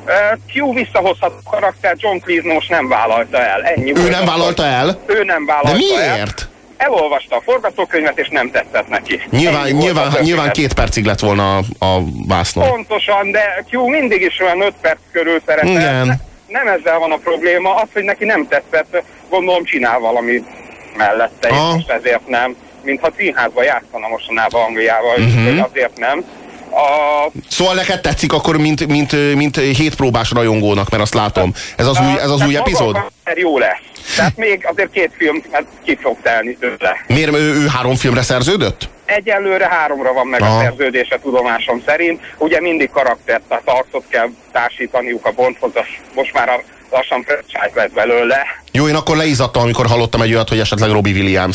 Q visszahozhat a karakter, John Cleese most nem vállalta el. Ennyi
ő nem vállalta el?
Ő nem vállalta el.
De miért?
El. Elolvasta a forgatókönyvet, és nem tetszett neki.
Nyilván, nyilván, nyilván két percig lett volna a, a vásznon.
Pontosan, de Q mindig is olyan öt perc körül szerepel.
Igen.
Nem ezzel van a probléma, az, hogy neki nem tetszett, gondolom csinál valami mellette, és most ezért nem. Mintha színházba játszana mostanában Angliával, uh-huh. hogy azért nem. A... Szóval
neked tetszik akkor, mint, mint, mint hétpróbás rajongónak, mert azt látom. Ez az új, ez az új epizód?
Jó lesz. Tehát még azért két film hát ki fog telni tőle.
Miért ő, ő három filmre szerződött?
Egyelőre háromra van meg aha. a szerződése tudomásom szerint. Ugye mindig karaktert, tehát arcot kell társítaniuk a Bondhoz, most már a lassan franchise lett belőle.
Jó, én akkor leizzadtam, amikor hallottam egy olyat, hogy esetleg Robbie Williams.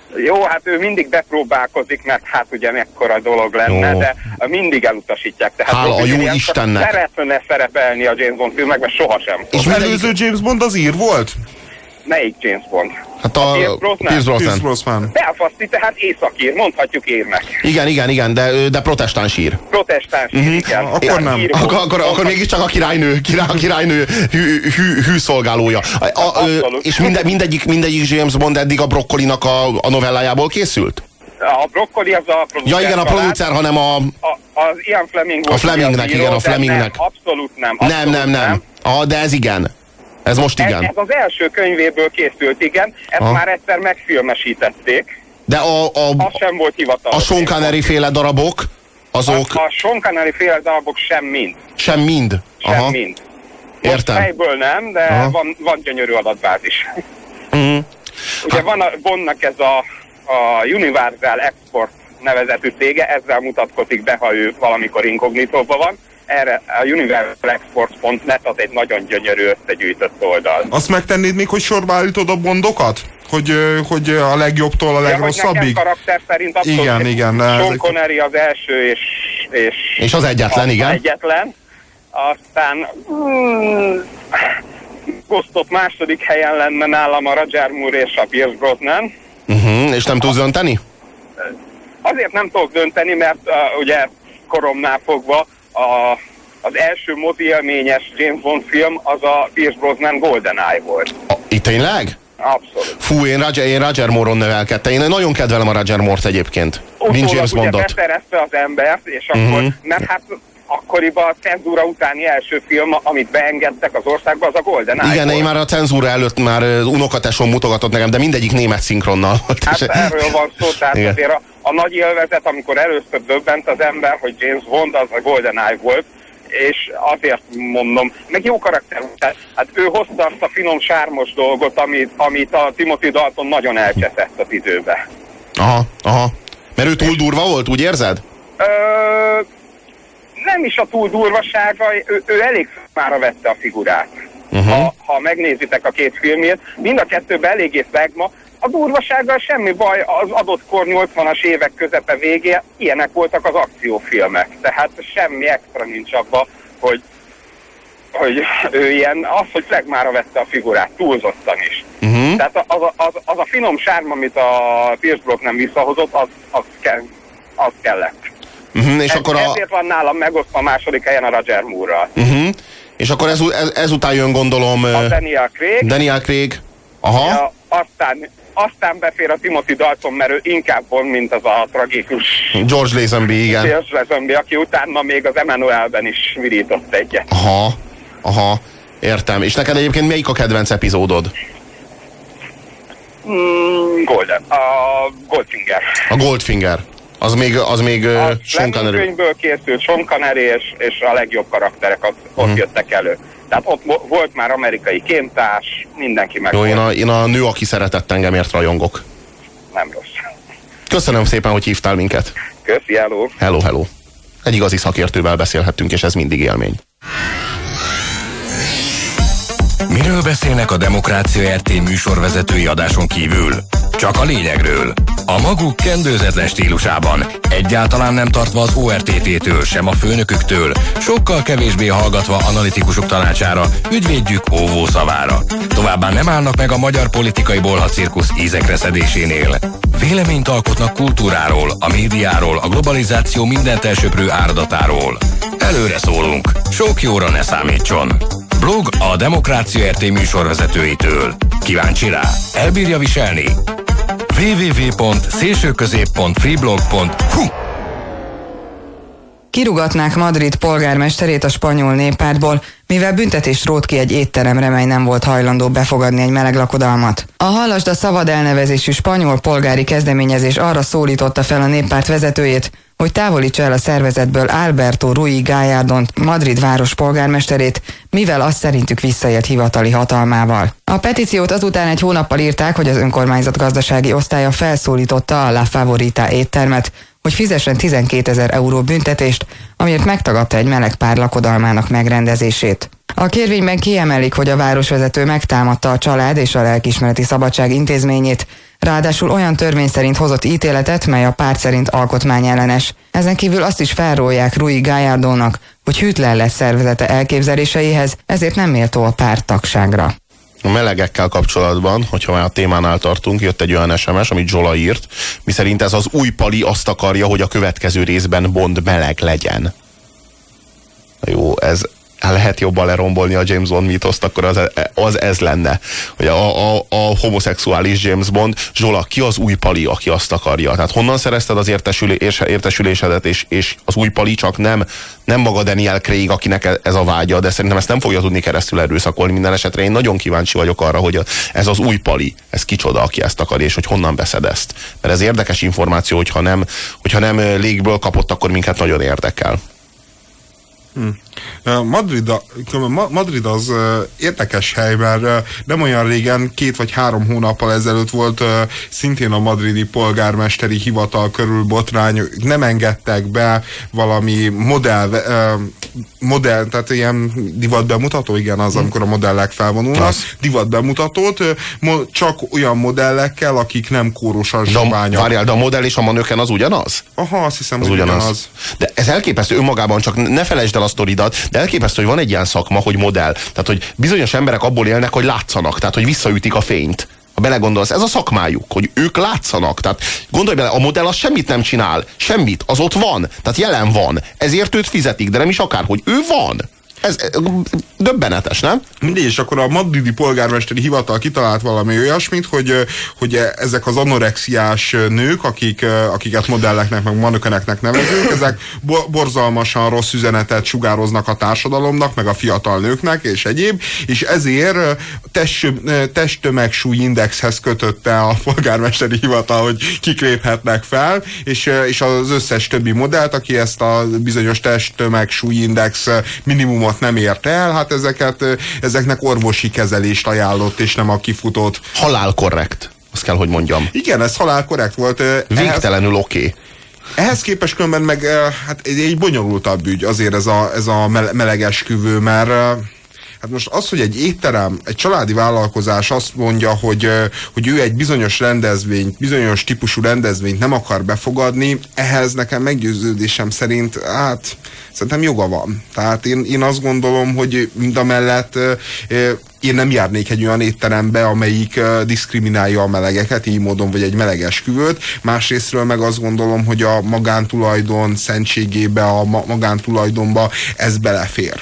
Jó, hát ő mindig bepróbálkozik, mert hát ugye mekkora dolog lenne, jó. De mindig elutasítják. Tehát
hála a jó Istennek.
Szeretne szerepelni a James Bond filmekben, sohasem.
És az előző James Bond az ír volt?
Melyik James Bond?
Hát a, a Pierce Brosnan.
Brosnan.
Belfasti, tehát északír, mondhatjuk írnek.
Igen, igen, igen, de, de protestáns ír.
Protestáns ír, uh-huh. Igen.
Akkor nem.
Akkor, akkor, akkor mégiscsak a királynő, király, a királynő hű, hű, hű szolgálója. A, a, és minde, mindegyik, mindegyik James Bond eddig a Broccolinak a, a novellájából készült?
A Broccoli az a producer.
Ja, igen, a producer, hanem a...
a az Ian Fleming volt.
A Flemingnek, igen, a Flemingnek.
Nem, abszolút nem. Abszolút
nem, nem, nem. nem. Ah, de ez igen. Ez most igen.
Ez, ez az első könyvéből készült, igen. Ezt ha. Már egyszer megfilmesítették.
De a... a
az sem volt hivatalos.
A Sean Connery féle darabok, azok...
A, a Sean Connery féle darabok sem mind.
Sem mind?
Sem
aha.
mind. Most
értem.
helyből nem, de van, van gyönyörű adatbázis. Mm. Ugye van a Bondnak ez a, a Universal Export nevezetű cége, ezzel mutatkozik be, ha ő valamikor inkognitóban van. Erre a universal export pont net az egy nagyon gyönyörű összegyűjtött oldal.
Azt megtennéd még, hogy sorba állítod a Bondokat? Hogy, hogy a legjobbtól a legrosszabbig?
Ja, nekem karakter szerint abszolút.
Igen, igen.
Sean Connery az első és... És,
és az egyetlen, igen.
egyetlen. Aztán... Hmm, osztott második helyen lenne nálam a Roger Moore és a Pierce Brosnan.
Uh-huh, és nem tudsz dönteni?
Azért nem tudok dönteni, mert uh, ugye koromnál fogva a, az első mozi élményes James Bond film az a Pierce Brosnan GoldenEye volt.
A, itt tényleg?
Abszolút.
Fú, én Roger, én Roger Moore-on nevelkedtem. Én nagyon kedvelem a Roger Moore-t egyébként. Mint James Bondot.
Utólag ugye beszerezte az embert, és akkor, uh-huh. mert hát akkoriban a cenzúra utáni első film, amit beengedtek az országba, az a GoldenEye.
Igen,
volt.
Én már a cenzúra előtt már unokatesom mutogatott nekem, de mindegyik német szinkronnal volt.
Hát erről van szó, tehát igen. Azért a, a nagy élvezet, amikor először döbbent az ember, hogy James Bond az a GoldenEye volt, és azért mondom, meg jó karakter, tehát, hát ő hozta azt a finom, sármos dolgot, amit, amit a Timothy Dalton nagyon elcseszett az időbe.
Aha, aha. Mert ő túl durva volt, úgy érzed?
Ö, nem is a túl durvasága, ő, ő elég számára vette a figurát. Uh-huh. Ha, ha megnézitek a két filmét, mind a kettőben eléggé szegma. A durvasággal semmi baj, az adott kor nyolcvanas évek közepe végén ilyenek voltak az akciófilmek. Tehát semmi extra nincs abba, hogy, hogy ő ilyen, az, hogy flegmára vette a figurát, túlzottan is. Uh-huh. Tehát az, az, az a finom sárm, amit a Pierce Brosnan visszahozott, az, az, kell, az kellett.
Uh-huh, és
Ez,
akkor a...
Ezért van nálam megosztva a második helyen a Roger Moore-ral.
Uh-huh. És akkor ez, ez, ezután jön, gondolom...
A Daniel Craig.
Daniel Craig. Aha.
Ja, aztán, aztán befér a Timothy Dalton, mert ő inkább van, mint az a tragikus...
George Lazenby, igen.
George Lazenby, aki utána még az Emmanuelben is virított egyet.
Aha, aha, értem. És neked egyébként melyik a kedvenc epizódod?
Mm, Golden. A Goldfinger.
A Goldfinger. Az még, az még
a
Sean Connery.
A könyvből készült Sean Connery és, és a legjobb karakterek ott, ott hmm. jöttek elő. Tehát ott volt már amerikai kémtárs, mindenki meg.
Jó, én a, én a nő, aki szeretett engemért rajongok.
Nem rossz.
Köszönöm szépen, hogy hívtál minket.
Köszi, hello.
Hello, hello. Egy igazi szakértővel beszélhettünk, és ez mindig élmény.
Miről beszélnek a Demokrácia er té műsorvezetői adáson kívül? Csak a lényegről. A maguk kendőzetlen stílusában, egyáltalán nem tartva az o er té té-től, sem a főnöküktől, sokkal kevésbé hallgatva analitikusok tanácsára, ügyvédjük óvó szavára. Továbbá nem állnak meg a magyar politikai bolhacirkusz ízekre szedésénél. Véleményt alkotnak kultúráról, a médiáról, a globalizáció mindent elsöprő áradatáról. Előre szólunk, sok jóra ne számítson. Blog a Demokrácia er té műsorvezetőitől. Kíváncsi rá? Elbírja viselni? double-u double-u double-u pont szélsőközép pont freeblog pont hu
Kirúgatnák Madrid polgármesterét a spanyol néppártból, mivel büntetést rótt ki egy étteremre, mely nem volt hajlandó befogadni egy meleg lakodalmat. A Hallasd a szabad elnevezésű spanyol polgári kezdeményezés arra szólította fel a néppárt vezetőjét, hogy távolítsa el a szervezetből Alberto Ruiz Gallardont, Madrid város polgármesterét, mivel az szerintük visszaélt hivatali hatalmával. A petíciót azután egy hónappal írták, hogy az önkormányzat gazdasági osztálya felszólította a La Favorita éttermet, hogy fizessen tizenkétezer euró büntetést, amiért megtagadta egy meleg pár lakodalmának megrendezését. A kérvényben kiemelik, hogy a városvezető megtámadta a család és a lelkiismereti szabadság intézményét, ráadásul olyan törvény szerint hozott ítéletet, mely a párt szerint alkotmányellenes. Ezen kívül azt is felrólják Rui Gallardónak, hogy hűtlen lesz szervezete elképzeléseihez, ezért nem méltó a párt tagságra.
A melegekkel kapcsolatban, hogyha már a témánál tartunk, jött egy olyan es em es, amit Zsola írt, miszerint ez az új Pali azt akarja, hogy a következő részben Bond meleg legyen. Jó, ez lehet jobban lerombolni a James Bond mítoszt, akkor az, az ez lenne. Hogy a, a, a homoszexuális James Bond, Zsola, ki az új Pali, aki azt akarja? Tehát honnan szerezted az értesülés, értesülésedet, és, és az új Pali csak nem, nem maga Daniel Craig, akinek ez a vágya, de szerintem ezt nem fogja tudni keresztül erőszakolni minden esetre. Én nagyon kíváncsi vagyok arra, hogy ez az új Pali, ez kicsoda, aki ezt akarja, és hogy honnan veszed ezt. Mert ez érdekes információ, hogyha nem, hogyha nem légből kapott, akkor minket nagyon érdekel.
Hmm. Madrid, Madrid az érdekes hely, mert nem olyan régen, két vagy három hónappal ezelőtt volt szintén a madridi polgármesteri hivatal körül botrány, nem engedtek be valami modell, modell, tehát ilyen divatbemutató, igen, az, amikor a modellek felvonulnak, divatbemutatót, csak olyan modellekkel, akik nem kórosan zsabányak.
Várjál, de a modell és a manöken az ugyanaz?
Aha, azt hiszem,
az ugyanaz. ugyanaz. De ez elképesztő önmagában, csak ne felejtsd el a sztoridat, de elképesztő, hogy van egy ilyen szakma, hogy modell. Tehát, hogy bizonyos emberek abból élnek, hogy látszanak, tehát, hogy visszaütik a fényt. Ha belegondolsz, ez a szakmájuk, hogy ők látszanak. Tehát gondolj bele, a modell az semmit nem csinál. Semmit, az ott van. Tehát jelen van. Ezért őt fizetik, de nem is akár, hogy ő van. Ez döbbenetes, nem?
Mindegy, és akkor a madridi polgármesteri hivatal kitalált valami olyasmit, hogy, hogy ezek az anorexiás nők, akik, akiket modelleknek, meg manökeneknek nevezünk, ezek borzalmasan rossz üzenetet sugároznak a társadalomnak, meg a fiatal nőknek, és egyéb, és ezért testtömegsúly indexhez kötötte a polgármesteri hivatal, hogy kik léphetnek fel, és, és az összes többi modellt, aki ezt a bizonyos testtömegsúly index minimum nem ért el, hát ezeket, ezeknek orvosi kezelést ajánlott, és nem a kifutót.
Halál korrekt, azt kell, hogy mondjam.
Igen, ez halál korrekt volt.
Végtelenül oké. Okay.
Ehhez képest különben meg hát egy, egy bonyolultabb ügy azért ez a, ez a melegesküvő, mert hát most az, hogy egy étterem, egy családi vállalkozás azt mondja, hogy, hogy ő egy bizonyos rendezvényt, bizonyos típusú rendezvényt nem akar befogadni, ehhez nekem meggyőződésem szerint, hát szerintem joga van. Tehát én, én azt gondolom, hogy mindamellett én nem járnék egy olyan étterembe, amelyik diszkriminálja a melegeket, így módon, vagy egy melegesküvőt. Másrésztről meg azt gondolom, hogy a magántulajdon szentségébe, a magántulajdonba ez belefér.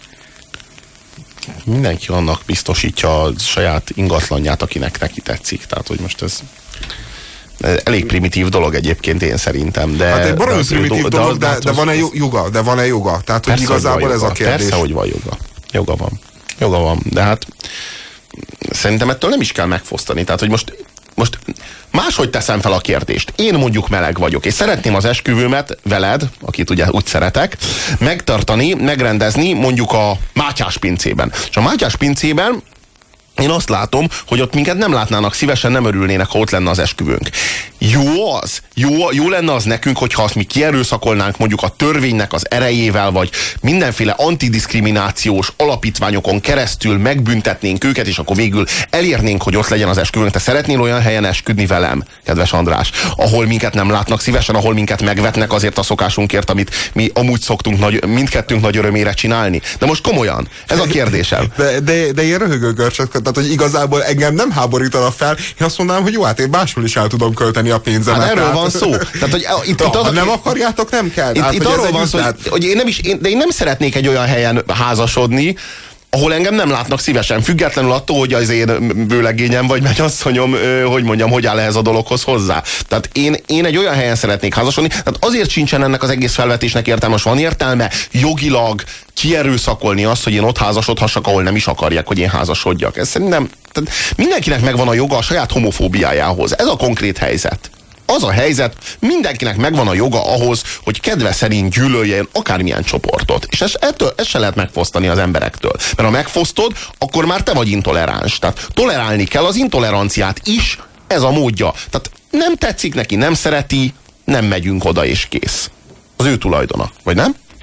Mindenki annak biztosítja a saját ingatlanját, akinek neki tetszik. Tehát, hogy most ez elég primitív dolog egyébként, én szerintem. De,
hát egy baromi primitív
do,
dolog,
de,
de, de van-e joga? De van-e joga? Tehát, hogy igazából hogy ez a kérdés.
Persze, hogy van joga. Joga van. Joga van. De hát szerintem ettől nem is kell megfosztani. Tehát, hogy most Most máshogy teszem fel a kérdést. Én mondjuk meleg vagyok, és szeretném az esküvőmet veled, akit ugye úgy szeretek, megtartani, megrendezni mondjuk a Mátyás pincében. És a Mátyás pincében én azt látom, hogy ott minket nem látnának szívesen, nem örülnének, ha ott lenne az esküvőnk. Jó az, jó, jó lenne az nekünk, hogyha azt mi kierőszakolnánk mondjuk a törvénynek az erejével, vagy mindenféle antidiszkriminációs alapítványokon keresztül megbüntetnénk őket, és akkor végül elérnénk, hogy ott legyen az esküvőnk. Te szeretnél olyan helyen esküdni velem, kedves András, ahol minket nem látnak szívesen, ahol minket megvetnek azért a szokásunkért, amit mi amúgy szoktunk nagy, mindkettőnk nagy örömére csinálni? De most komolyan, ez a kérdésem.
De, de, de én röhögő görcsök, tehát hogy igazából engem nem háborítana fel, én azt mondanám, hogy jó, hát én máshol is el tudom költeni a pénzemet.
Hát erről tehát... van szó. Tehát, hogy itt, itt az,
ha nem akarjátok, nem kell.
Itt,
tehát,
itt arról van szó, hogy, hogy én nem is, én, de én nem szeretnék egy olyan helyen házasodni, ahol engem nem látnak szívesen, függetlenül attól, hogy az én bőlegényem vagy mennyasszonyom, hogy mondjam, hogy áll ehhez a dologhoz hozzá. Tehát én, én egy olyan helyen szeretnék házasodni, tehát azért sincsen ennek az egész felvetésnek értelme, most van értelme jogilag kierőszakolni azt, hogy én ott házasodhassak, ahol nem is akarják, hogy én házasodjak. Ez szerintem tehát mindenkinek megvan a joga a saját homofóbiájához. Ez a konkrét helyzet. Az a helyzet, mindenkinek megvan a joga ahhoz, hogy kedve szerint gyűlöljen akármilyen csoportot. És ezt, ettől, ezt se lehet megfosztani az emberektől. Mert ha megfosztod, akkor már te vagy intoleráns. Tehát tolerálni kell az intoleranciát is, ez a módja. Tehát nem tetszik neki, nem szereti, nem megyünk oda és kész. Az ő tulajdona, vagy nem?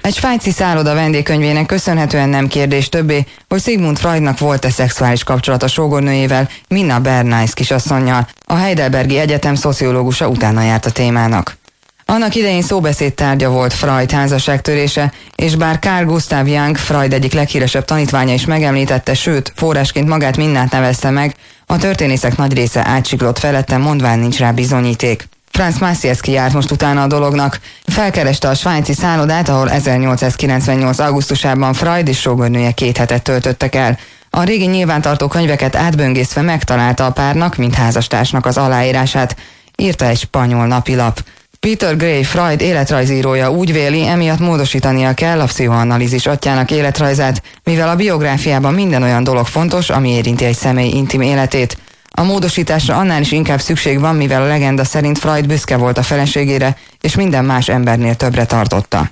Egy svájci szálloda vendégkönyvének köszönhetően nem kérdés többé, hogy Sigmund Freudnak volt-e szexuális kapcsolata sógornőjével, Minna Bernays kisasszonnyal. A Heidelbergi Egyetem szociológusa utána járt a témának. Annak idején szóbeszéd tárgya volt Freud házasságtörése, és bár Carl Gustav Jung, Freud egyik leghíresebb tanítványa is megemlítette, sőt, forrásként magát Minnát nevezte meg, a történészek nagy része átsiklott felette, mondván nincs rá bizonyíték. Franz Maciejewski járt most utána a dolognak. Felkereste a svájci szállodát, ahol ezernyolcszázkilencvennyolc. augusztusában Freud és sógornője két hetet töltöttek el. A régi nyilvántartó könyveket átböngészve megtalálta a párnak, mint házastársnak az aláírását, írta egy spanyol napilap. Peter Gray, Freud életrajzírója úgy véli, emiatt módosítania kell a pszichoanalízis atyjának életrajzát, mivel a biográfiában minden olyan dolog fontos, ami érinti egy személy intim életét. A módosításra annál is inkább szükség van, mivel a legenda szerint Freud büszke volt a feleségére, és minden más embernél többre tartotta.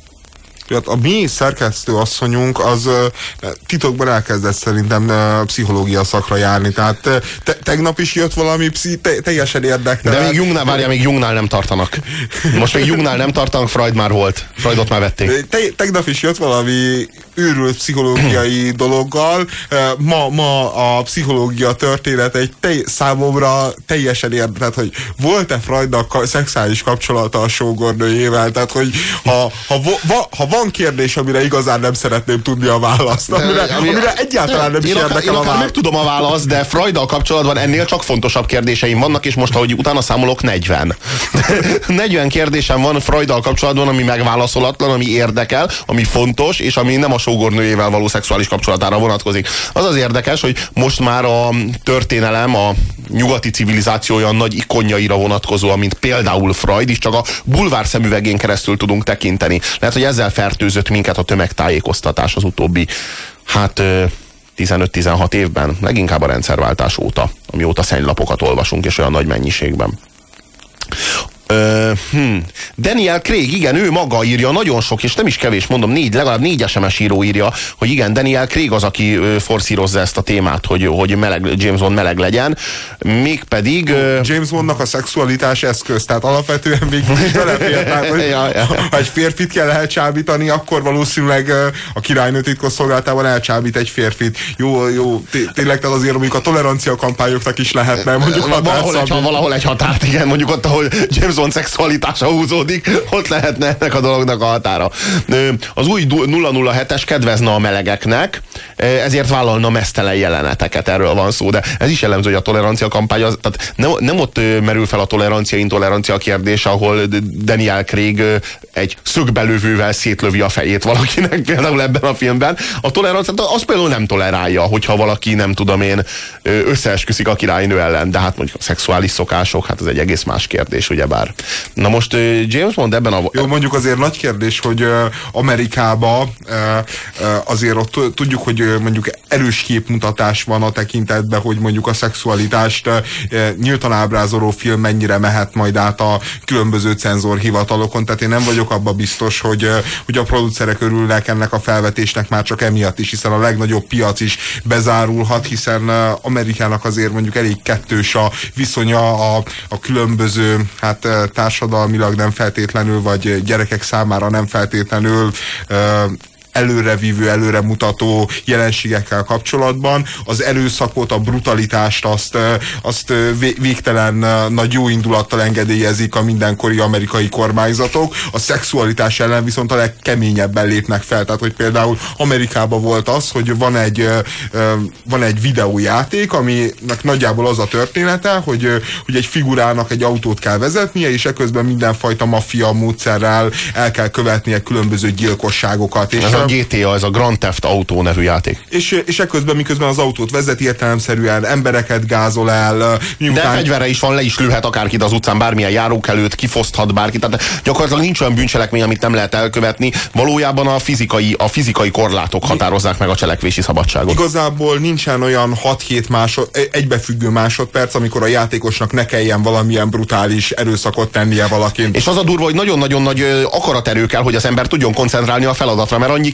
A mi szerkesztő asszonyunk az titokban elkezdett szerintem pszichológia szakra járni, tehát te, tegnap is jött valami pszi, te, teljesen érdektelen.
De még Jungnál, várja, még Jungnál nem tartanak. Most még Jungnál nem tartanak, Freud már volt. Freudot már vették. Te,
tegnap is jött valami őrült pszichológiai dologgal. Ma, ma a pszichológia történet egy te, számomra teljesen érdekelt, hogy volt-e Freudnak szexuális kapcsolata a sógornőjével, tehát hogy ha, ha, ha, ha van kérdés, amire igazán nem szeretném tudni a választ, amire, amire egyáltalán nem is érdekel a választ.
Meg tudom a választ, de Freuddal kapcsolatban ennél csak fontosabb kérdéseim vannak, és most, ahogy utána számolok, negyven. negyven kérdésem van Freuddal kapcsolatban, ami megválaszolatlan, ami érdekel, ami fontos, és ami nem a sógornőjével való szexuális kapcsolatára vonatkozik. Az az érdekes, hogy most már a történelem, a nyugati civilizáció olyan nagy ikonjaira vonatkozóan, mint például Freud is, csak a bulvár szemüvegén keresztül tudunk tekinteni. Lehet, hogy ezzel fertőzött minket a tömegtájékoztatás az utóbbi, hát tizenöt-tizenhat évben, leginkább a rendszerváltás óta, amióta szennylapokat olvasunk, és olyan nagy mennyiségben. Uh, hmm. Daniel Craig, igen, ő maga írja, nagyon sok, és nem is kevés, mondom, négy, legalább négy es em es író írja, hogy igen, Daniel Craig az, aki uh, forszírozza ezt a témát, hogy, hogy meleg, James Bond meleg legyen, mégpedig... Uh,
James Bondnak a szexualitás eszköz, tehát alapvetően végül is belefér, tehát, hogy ja, ja. Ha egy férfit kell elcsábítani, akkor valószínűleg uh, a királynő titkosszolgálatában elcsábít egy férfit. Jó, jó, tényleg, tehát azért mondjuk a tolerancia kampányoknak is lehetne, mondjuk
valahol egy, valahol egy határt, igen, mondjuk ott, ahol James Bond szexualitása húzódik, ott lehetne ennek a dolognak a határa. Az új nulla nulla hetes kedvezne a melegeknek, ezért vállalna meztelen jeleneteket, erről van szó, de ez is jellemző, hogy a tolerancia kampány, az, tehát nem, nem ott merül fel a tolerancia-intolerancia kérdés, ahol Daniel Craig egy szögbelövővel szétlövi a fejét valakinek, például ebben a filmben. A tolerancia, az például nem tolerálja, hogyha valaki, nem tudom én, összeesküszik a királynő ellen, de hát mondjuk a szexuális szokások, hát ez egy egész más kérdés, ugyebár. Na most James Bond ebben a...
Jó, mondjuk azért nagy kérdés, hogy uh, Amerikában uh, uh, azért ott tudjuk, hogy uh, mondjuk erős képmutatás van a tekintetben, hogy mondjuk a szexualitást uh, nyíltan ábrázoló film mennyire mehet majd át a különböző cenzorhivatalokon, tehát én nem vagyok abban biztos, hogy, uh, hogy a producerek örülnek ennek a felvetésnek már csak emiatt is, hiszen a legnagyobb piac is bezárulhat, hiszen uh, Amerikának azért mondjuk elég kettős a viszonya a, a különböző hát társadalmilag nem feltétlenül, vagy gyerekek számára nem feltétlenül uh, előrevívő, előremutató jelenségekkel kapcsolatban. Az erőszakot, a brutalitást azt, azt végtelen nagy jó indulattal engedélyezik a mindenkori amerikai kormányzatok. A szexualitás ellen viszont a legkeményebben lépnek fel. Tehát, hogy például Amerikában volt az, hogy van egy, van egy videójáték, aminek nagyjából az a története, hogy, hogy egy figurának egy autót kell vezetnie, és eközben mindenfajta maffia módszerrel el kell követnie különböző gyilkosságokat. És
gé té á, ez a Grand Theft Auto nevű játék.
És, és ekközben, miközben az autót vezet, értelemszerűen embereket gázol el.
Miután... De fegyvere is van, le is lőhet akárkit az utcán, bármilyen járókelőt, kifoszthat bárkit. Tehát gyakorlatilag nincs olyan bűncselekmény, amit nem lehet elkövetni. Valójában a fizikai, a fizikai korlátok határozzák meg a cselekvési szabadságot.
Igazából nincsen olyan hat-hét másod, egybefüggő másodperc, amikor a játékosnak ne kelljen valamilyen brutális erőszakot tennie valakin.
És az a durva, hogy nagyon-nagyon nagy akaraterő kell, hogy az ember tudjon koncentrálni a feladatra, mert annyi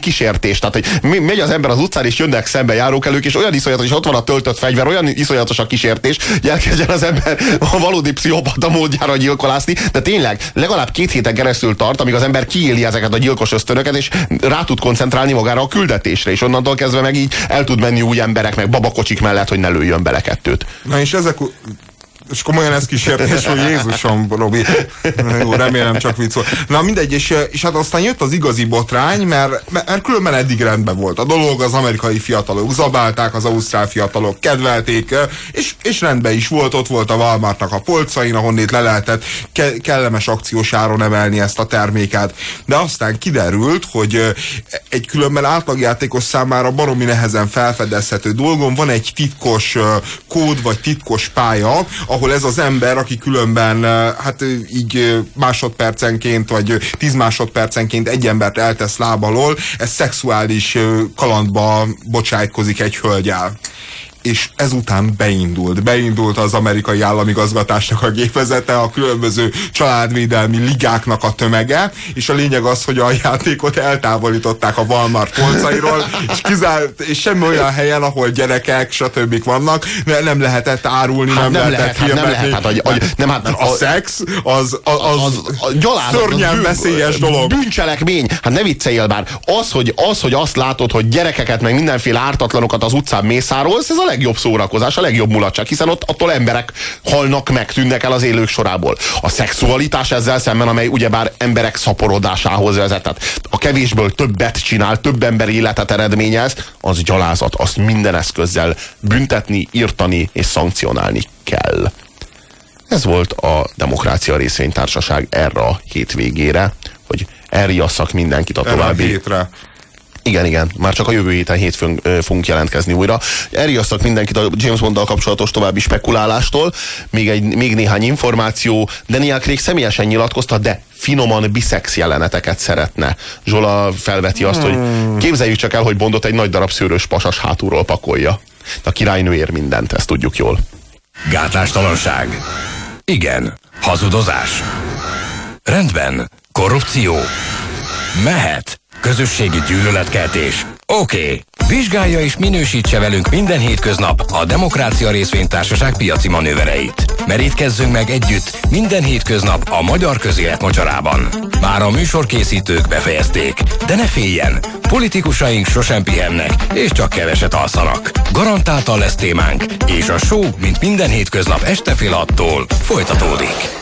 kísértés. Tehát, hogy megy az ember az utcán, és jönnek szembe járókelők, és olyan iszonyatos, és ott van a töltött fegyver, olyan iszonyatos a kísértés, hogy elkezdjen az ember a valódi pszichopata módjára gyilkolászni, de tényleg legalább két héten keresztül tart, amíg az ember kiéli ezeket a gyilkos ösztönöket, és rá tud koncentrálni magára a küldetésre, és onnantól kezdve meg így el tud menni új emberek, meg babakocsik mellett, hogy ne lőjön bele kettőt.
Na és ezek... És komolyan ez kísértés, hogy Jézusom, Robi. Jó, remélem csak vicc volt. Na mindegy, és, és hát aztán jött az igazi botrány, mert, mert különben eddig rendben volt a dolog, az amerikai fiatalok zabálták, az ausztrál fiatalok kedvelték, és, és rendben is volt, ott volt a Walmartnak a polcain, ahonnét le lehetett ke- kellemes akciós áron emelni ezt a terméket. De aztán kiderült, hogy egy különben átlagjátékos számára baromi nehezen felfedezhető dolgon van egy titkos kód, vagy titkos pálya, ahol ez az ember, aki különben hát így másodpercenként, vagy tíz másodpercenként egy embert eltesz láb alól, ez szexuális kalandba bocsájtkozik egy hölgyel. És ezután beindult. Beindult az amerikai államigazgatásnak a gépezete, a különböző családvédelmi ligáknak a tömege, és a lényeg az, hogy a játékot eltávolították a Walmart polcairól, és, kizárt, és semmi olyan helyen, ahol gyerekek, stb. Vannak, nem lehetett árulni, hát nem, nem lehetett
lehet, hát nem lehet, hát, a, a, nem, hát,
a, a szex, az, az, az, az a gyalázat, szörnyen az veszélyes dolog.
Bűncselekmény. Hát ne vicceljél már. Az hogy, az, hogy azt látod, hogy gyerekeket, meg mindenféle ártatlanokat az utcán mészárolsz, ez a legjobb szórakozás, a legjobb mulatság, hiszen ott attól emberek halnak meg, tűnnek el az élők sorából. A szexualitás ezzel szemben, amely ugyebár emberek szaporodásához vezetett. A kevésből többet csinál, több ember életet eredményez, az gyalázat, azt minden eszközzel büntetni, írtani és szankcionálni kell. Ez volt a Demokrácia Részvénytársaság erre a hétvégére, hogy elriasszak mindenkit a további...
hétre.
Igen, igen, már csak a jövő héten hétfőn fogunk jelentkezni újra. Elriasztak mindenkit a James Bonddal kapcsolatos további spekulálástól. Még, egy, még néhány információ. Daniel Craig személyesen nyilatkozta, de finoman biszex jeleneteket szeretne. Zsola felveti azt, hogy képzeljük csak el, hogy Bondot egy nagy darab szőrös pasas hátulról pakolja. A királynő ér mindent, ezt tudjuk jól.
Gátlástalanság. Igen. Hazudozás. Rendben. Korrupció. Mehet. Közösségi gyűlöletkeltés. Oké. Okay. Vizsgálja és minősítse velünk minden hétköznap a Demokrácia Részvénytársaság piaci manővereit. Merítkezzünk meg együtt minden hétköznap a magyar közélet mocsarában. Már a műsorkészítők befejezték, de ne féljen, politikusaink sosem pihennek, és csak keveset alszanak. Garantáltan lesz témánk, és a show, mint minden hétköznap este fél attól folytatódik.